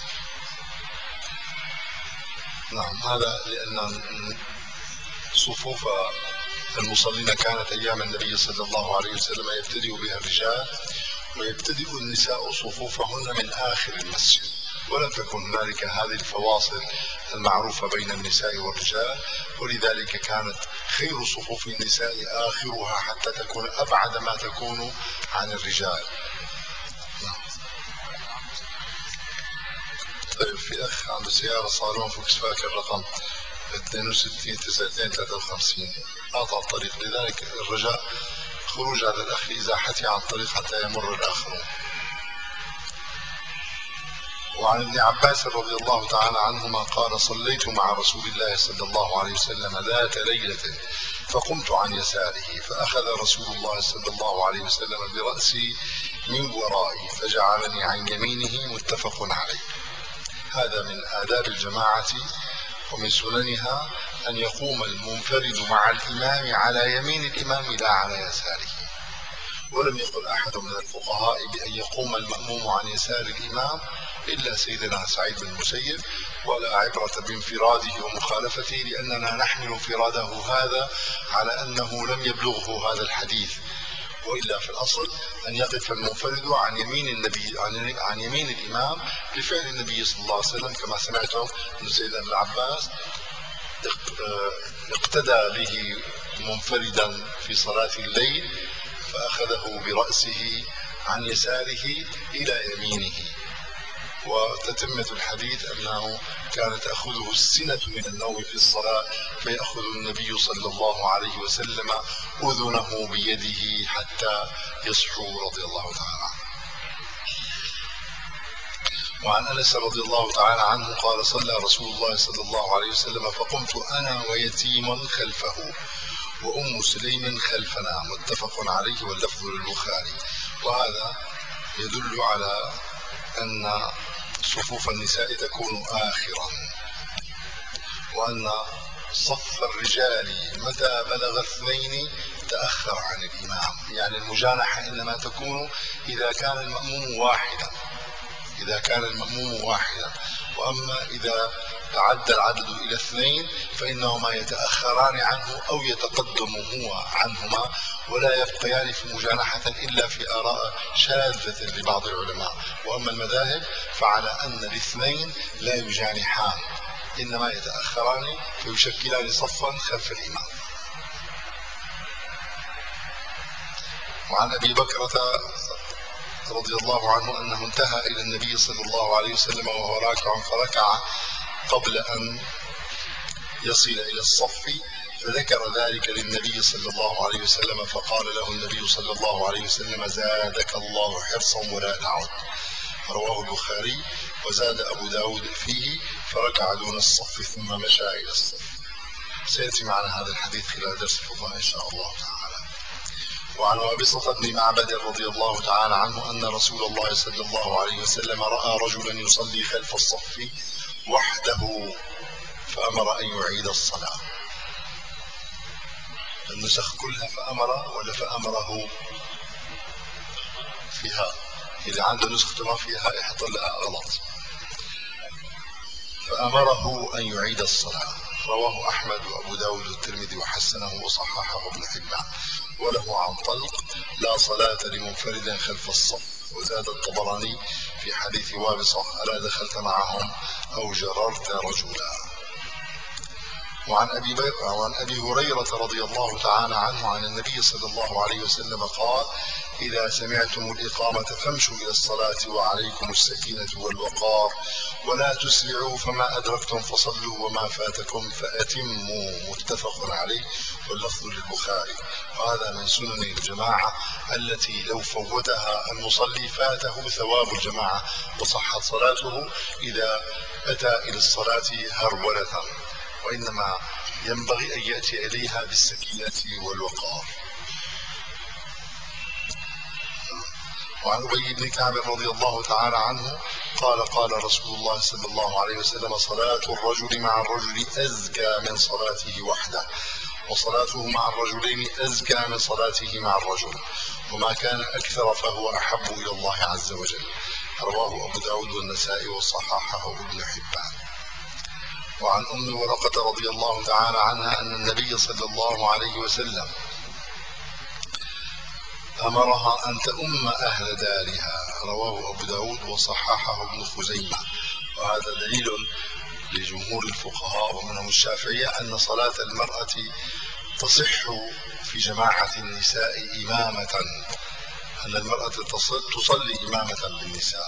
نعم، هذا لأن صفوف المصلين كانت أيام النبي صلى الله عليه وسلم يبتدئ بها الرجال ويبتدئ النساء صفوفهن من آخر المسجد، ولم تكن هنالك هذه الفواصل المعروفة بين النساء والرجال، ولذلك كانت خير صفوف النساء آخرها حتى تكون أبعد ما تكون عن الرجال. طيب، في أخ عنده سيارة صالون فوكس فاكر رقم اثنين وستين تسعتين ثلاثة وخمسين قاطع الطريق، لذلك الرجاء خروج هذا الأخ إزاحته عن الطريق حتى يمر الآخرون. وعن ابن عباس رضي الله تعالى عنهما قال: صليت مع رسول الله صلى الله عليه وسلم ذات ليلة فقمت عن يساره فأخذ رسول الله صلى الله عليه وسلم برأسي من ورائي فجعلني عن يمينه. متفق عليه. هذا من آداب الجماعة ومن سننها أن يقوم المنفرد مع الإمام على يمين الإمام لا على يساره. ولم يقل أحد من الفقهاء بأن يقوم المأموم عن يسار الإمام إلا سيدنا سعيد بن المسيب، ولا عبرة بانفراده ومخالفته، لأننا نحمل انفراده هذا على أنه لم يبلغه هذا الحديث، وإلا في الأصل أن يقف المنفرد عن يمين النبي عن يمين الإمام لفعل النبي صلى الله عليه وسلم، كما سمعتم من سيدنا ابن عباس اقتدى به منفردا في صلاة الليل فأخذه برأسه عن يساره إلى يمينه. وتتمة الحديث أنه كانت تأخذه السنة من النوم في الصلاة فيأخذ النبي صلى الله عليه وسلم أذنه بيده حتى يصحو رضي الله تعالى عنه. وعن أنس رضي الله تعالى عنه قال: صلى رسول الله صلى الله عليه وسلم فقمت أنا ويتيم خلفه وأم سليم خلفنا، متفق عليه واللفظ للبخاري. وهذا يدل على أن صفوف النساء تكون آخرا، وأن صف الرجال متى بلغ اثنين تأخر عن الإمام. يعني المجانحة إنما تكون إذا كان المأموم واحدا، إذا كان المأموم واحدا. وأما إذا تعدى العدد إلى اثنين فإنهما يتأخران عنه أو يتقدم هو عنهما، ولا يبقيان في مجانحة إلا في آراء شاذة لبعض العلماء. وأما المذاهب فعلى أن الاثنين لا يجانحان، إنما يتأخران فيشكلان صفا خلف الإمام. وعن أبي بكرة رضي الله عنه أنه انتهى إلى النبي صلى الله عليه وسلم وهو راكع فركع قبل أن يصل إلى الصف، فذكر ذلك للنبي صلى الله عليه وسلم، فقال له النبي صلى الله عليه وسلم: زادك الله حرصا ولا تعد. رواه البخاري. وزاد أبو داود فيه: فركع دون الصف ثم مشى إلى الصف. سيأتي معنا هذا الحديث خلال درس الفقه إن شاء الله تعالى. وعن وابصة بن معبد رضي الله تعالى عنه أن رسول الله صلى الله عليه وسلم رأى رجلا يصلي خلف الصف وحده فأمر أن يعيد الصلاة. النسخ كلها فأمر ولا فأمره فيها؟ إذا عنده نسخة ما فيها يحط لها غلط. فأمره أن يعيد الصلاة. رواه أحمد وأبو داود والترمذي وحسنه وصححه ابن حبان. وله عن طلق: لا صلاة لمنفرد خلف الصف. وزاد الطبراني في حديث وابصة: ألا دخلت معهم أو جررت رجلا. وعن أبي, وعن أبي هريرة رضي الله تعالى عنه عن النبي صلى الله عليه وسلم قال: إذا سمعتم الإقامة فامشوا إلى الصلاة وعليكم السكينة والوقار، ولا تسرعوا، فما أدركتم فصلوا وما فاتكم فأتموا. متفق عليه واللفظ للبخاري. وهذا من سنن الجماعة التي لو فوتها المصلي فاته ثواب الجماعة وصحت صلاته إذا أتى إلى الصلاة هرولة، وإنما ينبغي أن يأتي إليها بالسكينة والوقار. وعن أبي بن كعب رضي الله تعالى عنه قال: قال رسول الله صلى الله عليه وسلم: صلاة الرجل مع الرجل أزكى من صلاته وحده، وصلاته مع الرجلين أزكى من صلاته مع الرجل، وما كان أكثر فهو أحب إلى الله عز وجل. رواه أبو داود والنسائي وصححه ابن حبان. وعن أم ورقة رضي الله تعالى عنها أن النبي صلى الله عليه وسلم أمرها أن تؤم أهل دارها. رواه أبو داود وصححه ابن خزيمة. وهذا دليل لجمهور الفقهاء ومنهم الشافعية أن صلاة المرأة تصح في جماعة النساء إمامة، أن المرأة تصلي إمامة بالنساء.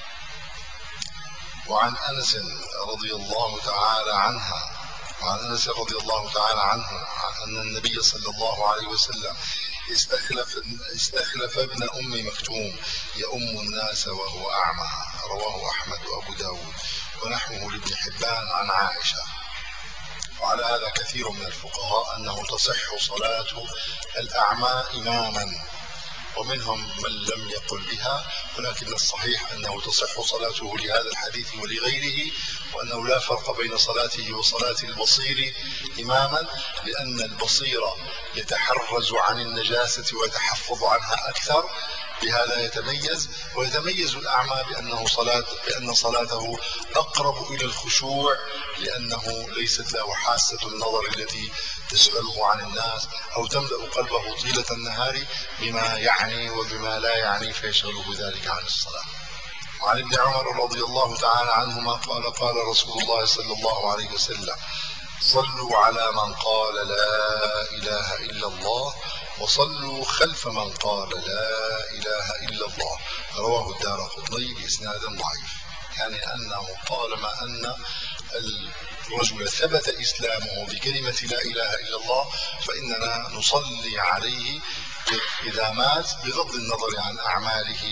وعن أنس رضي الله تعالى عنها وعن أنس رضي الله تعالى عنه أن النبي صلى الله عليه وسلم استخلف استخلف ابن أم مكتوم يؤم الناس وهو أعمى. رواه أحمد وأبو داود ونحوه لابن حبان عن عائشة. وعلى هذا كثير من الفقهاء أنه تصح صلاة الأعمى إماما، ومنهم من لم يقل بها، ولكن الصحيح أنه تصح صلاته لهذا الحديث ولغيره، وأنه لا فرق بين صلاته وصلاة البصير إماما، لأن البصير يتحرز عن النجاسة ويتحفظ عنها أكثر، بهذا يتميز. ويتميز الأعمى بأنه صلاة بأن صلاته أقرب إلى الخشوع، لأنه ليست له حاسة النظر التي تشغله عن الناس أو تملأ قلبه طيلة النهار بما يعني وبما لا يعني فيشغله ذلك عن الصلاة. وعن ابن عمر رضي الله تعالى عنهما قال: قال رسول الله صلى الله عليه وسلم: صلوا على من قال لا إله إلا الله، وصلوا خلف من قال لا إله إلا الله. رواه الدارقطني بإسناد ضعيف. يعني أنه طالما أن الرجل ثبت إسلامه بكلمة لا إله إلا الله فإننا نصلي عليه إذا مات بغض النظر عن أعماله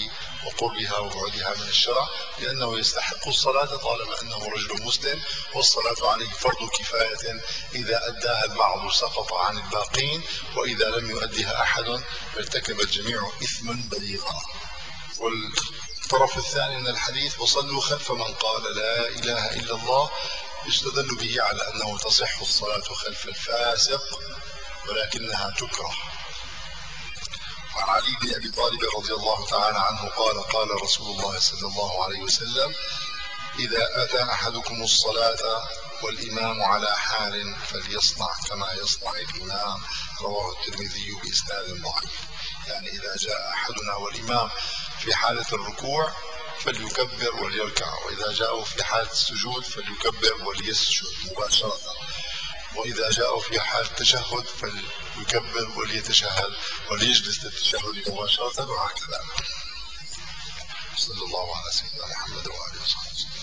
وقربها وبعدها من الشرع، لأنه يستحق الصلاة طالما أنه رجل مسلم، والصلاة عليه فرض كفاية، إذا أداها البعض سقط عن الباقين، وإذا لم يؤدها أحد ارتكب الجميع إثما بليغا. والطرف الثاني من الحديث: وصلوا خلف من قال لا إله إلا الله، يستدل به على أنه تصح الصلاة خلف الفاسق ولكنها تكره. وعن علي بن أبي طالب رضي الله تعالى عنه قال: قال رسول الله صلى الله عليه وسلم: إذا أتى أحدكم الصلاة والإمام على حال فليصنع كما يصنع الإمام. رواه الترمذي بإسناد ضعيف. يعني إذا جاء أحدنا والإمام في حالة الركوع فليكبر وليركع، وإذا جاءوا في حالة السجود فليكبر وليسجد مباشرة، وإذا جاءوا في حال التشهد فليكبر وليتشهد وليجلس للتشهد مباشرة، وهكذا. صلى الله على سيدنا محمد وآله وصحبه.